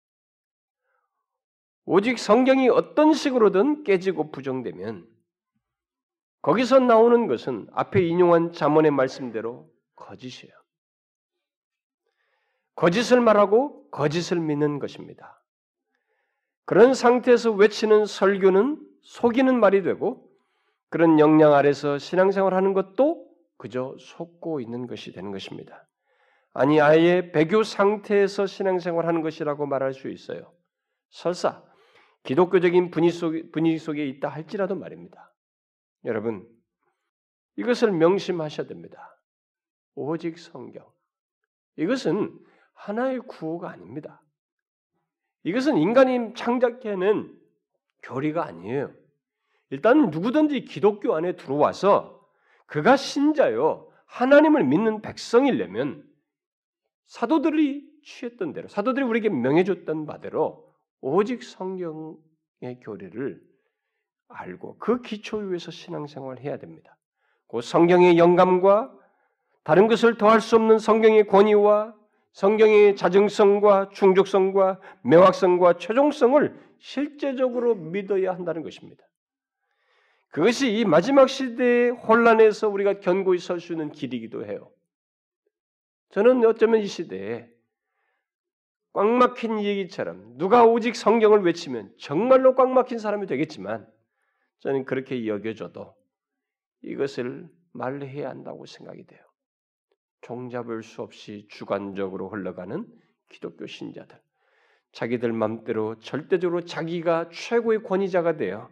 Speaker 1: 오직 성경이 어떤 식으로든 깨지고 부정되면 거기서 나오는 것은 앞에 인용한 잠언의 말씀대로 거짓이에요. 거짓을 말하고 거짓을 믿는 것입니다. 그런 상태에서 외치는 설교는 속이는 말이 되고 그런 역량 아래서 신앙생활하는 것도 그저 속고 있는 것이 되는 것입니다. 아니 아예 배교 상태에서 신앙생활하는 것이라고 말할 수 있어요. 설사 기독교적인 분위기, 속, 분위기 속에 있다 할지라도 말입니다. 여러분 이것을 명심하셔야 됩니다. 오직 성경. 이것은 하나의 구호가 아닙니다. 이것은 인간이 창작해낸 교리가 아니에요. 일단 누구든지 기독교 안에 들어와서 그가 신자요 하나님을 믿는 백성이려면 사도들이 취했던 대로 사도들이 우리에게 명해줬던 바대로 오직 성경의 교리를 알고 그 기초 위에서 신앙생활을 해야 됩니다. 그 성경의 영감과 다른 것을 더할 수 없는 성경의 권위와 성경의 자정성과 충족성과 명확성과 최종성을 실제적으로 믿어야 한다는 것입니다. 그것이 이 마지막 시대의 혼란에서 우리가 견고히 설 수 있는 길이기도 해요. 저는 어쩌면 이 시대에 꽉 막힌 얘기처럼 누가 오직 성경을 외치면 정말로 꽉 막힌 사람이 되겠지만 저는 그렇게 여겨져도 이것을 말해야 한다고 생각이 돼요. 종잡을 수 없이 주관적으로 흘러가는 기독교 신자들, 자기들 맘대로 절대적으로 자기가 최고의 권위자가 되어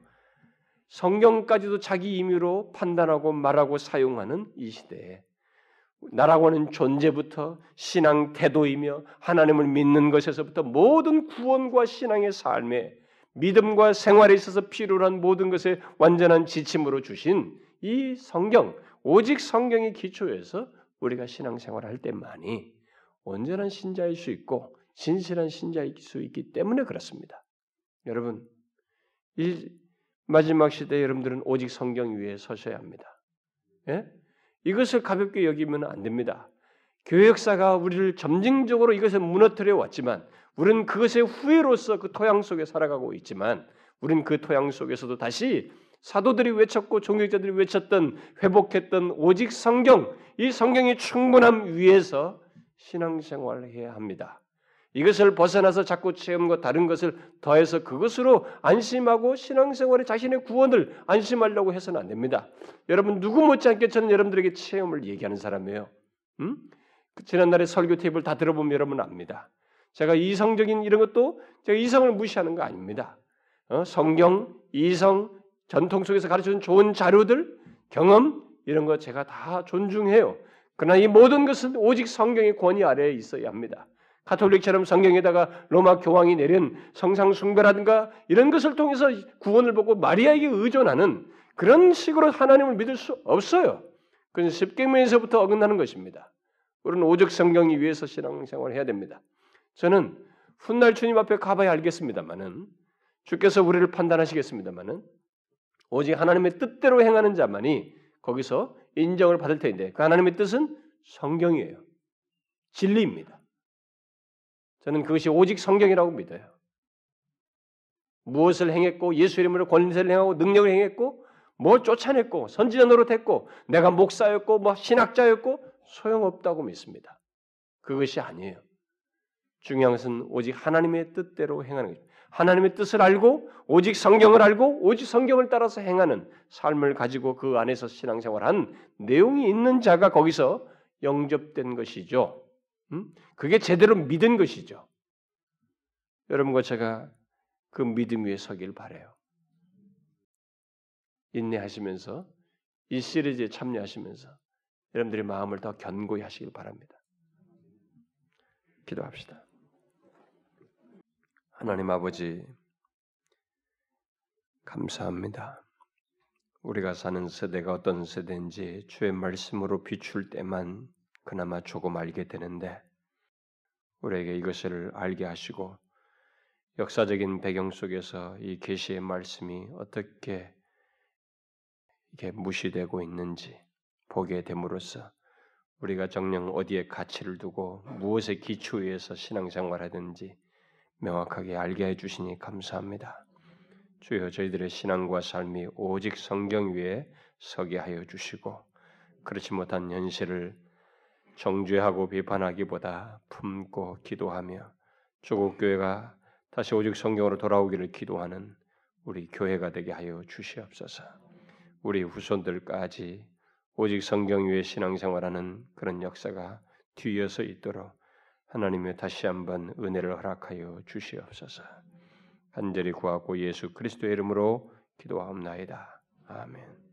Speaker 1: 성경까지도 자기 임의로 판단하고 말하고 사용하는 이 시대에 나라고 하는 존재부터 신앙 태도이며 하나님을 믿는 것에서부터 모든 구원과 신앙의 삶에 믿음과 생활에 있어서 필요로 한 모든 것에 완전한 지침으로 주신 이 성경, 오직 성경의 기초에서 우리가 신앙생활을 할 때만이 온전한 신자일 수 있고 진실한 신자일 수 있기 때문에 그렇습니다. 여러분, 이 마지막 시대에 여러분들은 오직 성경 위에 서셔야 합니다. 예? 이것을 가볍게 여기면 안 됩니다. 교회 역사가 우리를 점진적으로 이것을 무너뜨려 왔지만 우리는 그것의 후예로서 그 토양 속에 살아가고 있지만 우리는 그 토양 속에서도 다시 사도들이 외쳤고 종교학자들이 외쳤던 회복했던 오직 성경, 이 성경의 충분함 위에서 신앙생활을 해야 합니다. 이것을 벗어나서 자꾸 체험과 다른 것을 더해서 그것으로 안심하고 신앙생활에 자신의 구원을 안심하려고 해서는 안 됩니다. 여러분 누구 못지않게 저는 여러분들에게 체험을 얘기하는 사람이에요. 음? 지난날에 설교 테이프를 다 들어보면 여러분 압니다. 제가 이성적인 이런 것도 제가 이성을 무시하는 거 아닙니다. 어? 성경, 이성, 전통 속에서 가르쳐준 좋은 자료들, 경험 이런 거 제가 다 존중해요. 그러나 이 모든 것은 오직 성경의 권위 아래에 있어야 합니다. 가톨릭처럼 성경에다가 로마 교황이 내린 성상 숭배라든가 이런 것을 통해서 구원을 받고 마리아에게 의존하는 그런 식으로 하나님을 믿을 수 없어요. 그건 십계명에서부터 어긋나는 것입니다. 우리는 오직 성경이 위해서 신앙생활을 해야 됩니다. 저는 훗날 주님 앞에 가봐야 알겠습니다만은 주께서 우리를 판단하시겠습니다만은 오직 하나님의 뜻대로 행하는 자만이 거기서 인정을 받을 텐데 그 하나님의 뜻은 성경이에요. 진리입니다. 저는 그것이 오직 성경이라고 믿어요. 무엇을 행했고 예수 이름으로 권세를 행하고 능력을 행했고 뭐 쫓아냈고 선지자 노릇했고 내가 목사였고 뭐 신학자였고 소용없다고 믿습니다. 그것이 아니에요. 중요한 것은 오직 하나님의 뜻대로 행하는 것입니다. 하나님의 뜻을 알고 오직 성경을 알고 오직 성경을 따라서 행하는 삶을 가지고 그 안에서 신앙생활한 내용이 있는 자가 거기서 영접된 것이죠. 음? 그게 제대로 믿은 것이죠. 여러분과 제가 그 믿음 위에 서길 바라요. 인내하시면서 이 시리즈에 참여하시면서 여러분들의 마음을 더 견고히 하시길 바랍니다. 기도합시다. 하나님 아버지 감사합니다. 우리가 사는 세대가 어떤 세대인지 주의 말씀으로 비출 때만 그나마 조금 알게 되는데 우리에게 이것을 알게 하시고 역사적인 배경 속에서 이 계시의 말씀이 어떻게 이게 무시되고 있는지 보게 됨으로써 우리가 정녕 어디에 가치를 두고 무엇의 기초에서 신앙생활하든지 명확하게 알게 해주시니 감사합니다. 주여 저희들의 신앙과 삶이 오직 성경 위에 서게 하여 주시고 그렇지 못한 현실을 정죄하고 비판하기보다 품고 기도하며 조국 교회가 다시 오직 성경으로 돌아오기를 기도하는 우리 교회가 되게 하여 주시옵소서. 우리 후손들까지 오직 성경 위에 신앙생활하는 그런 역사가 뒤이어서 있도록 하나님의 다시 한번 은혜를 허락하여 주시옵소서. 간절히 구하고 예수 그리스도의 이름으로 기도하옵나이다. 아멘.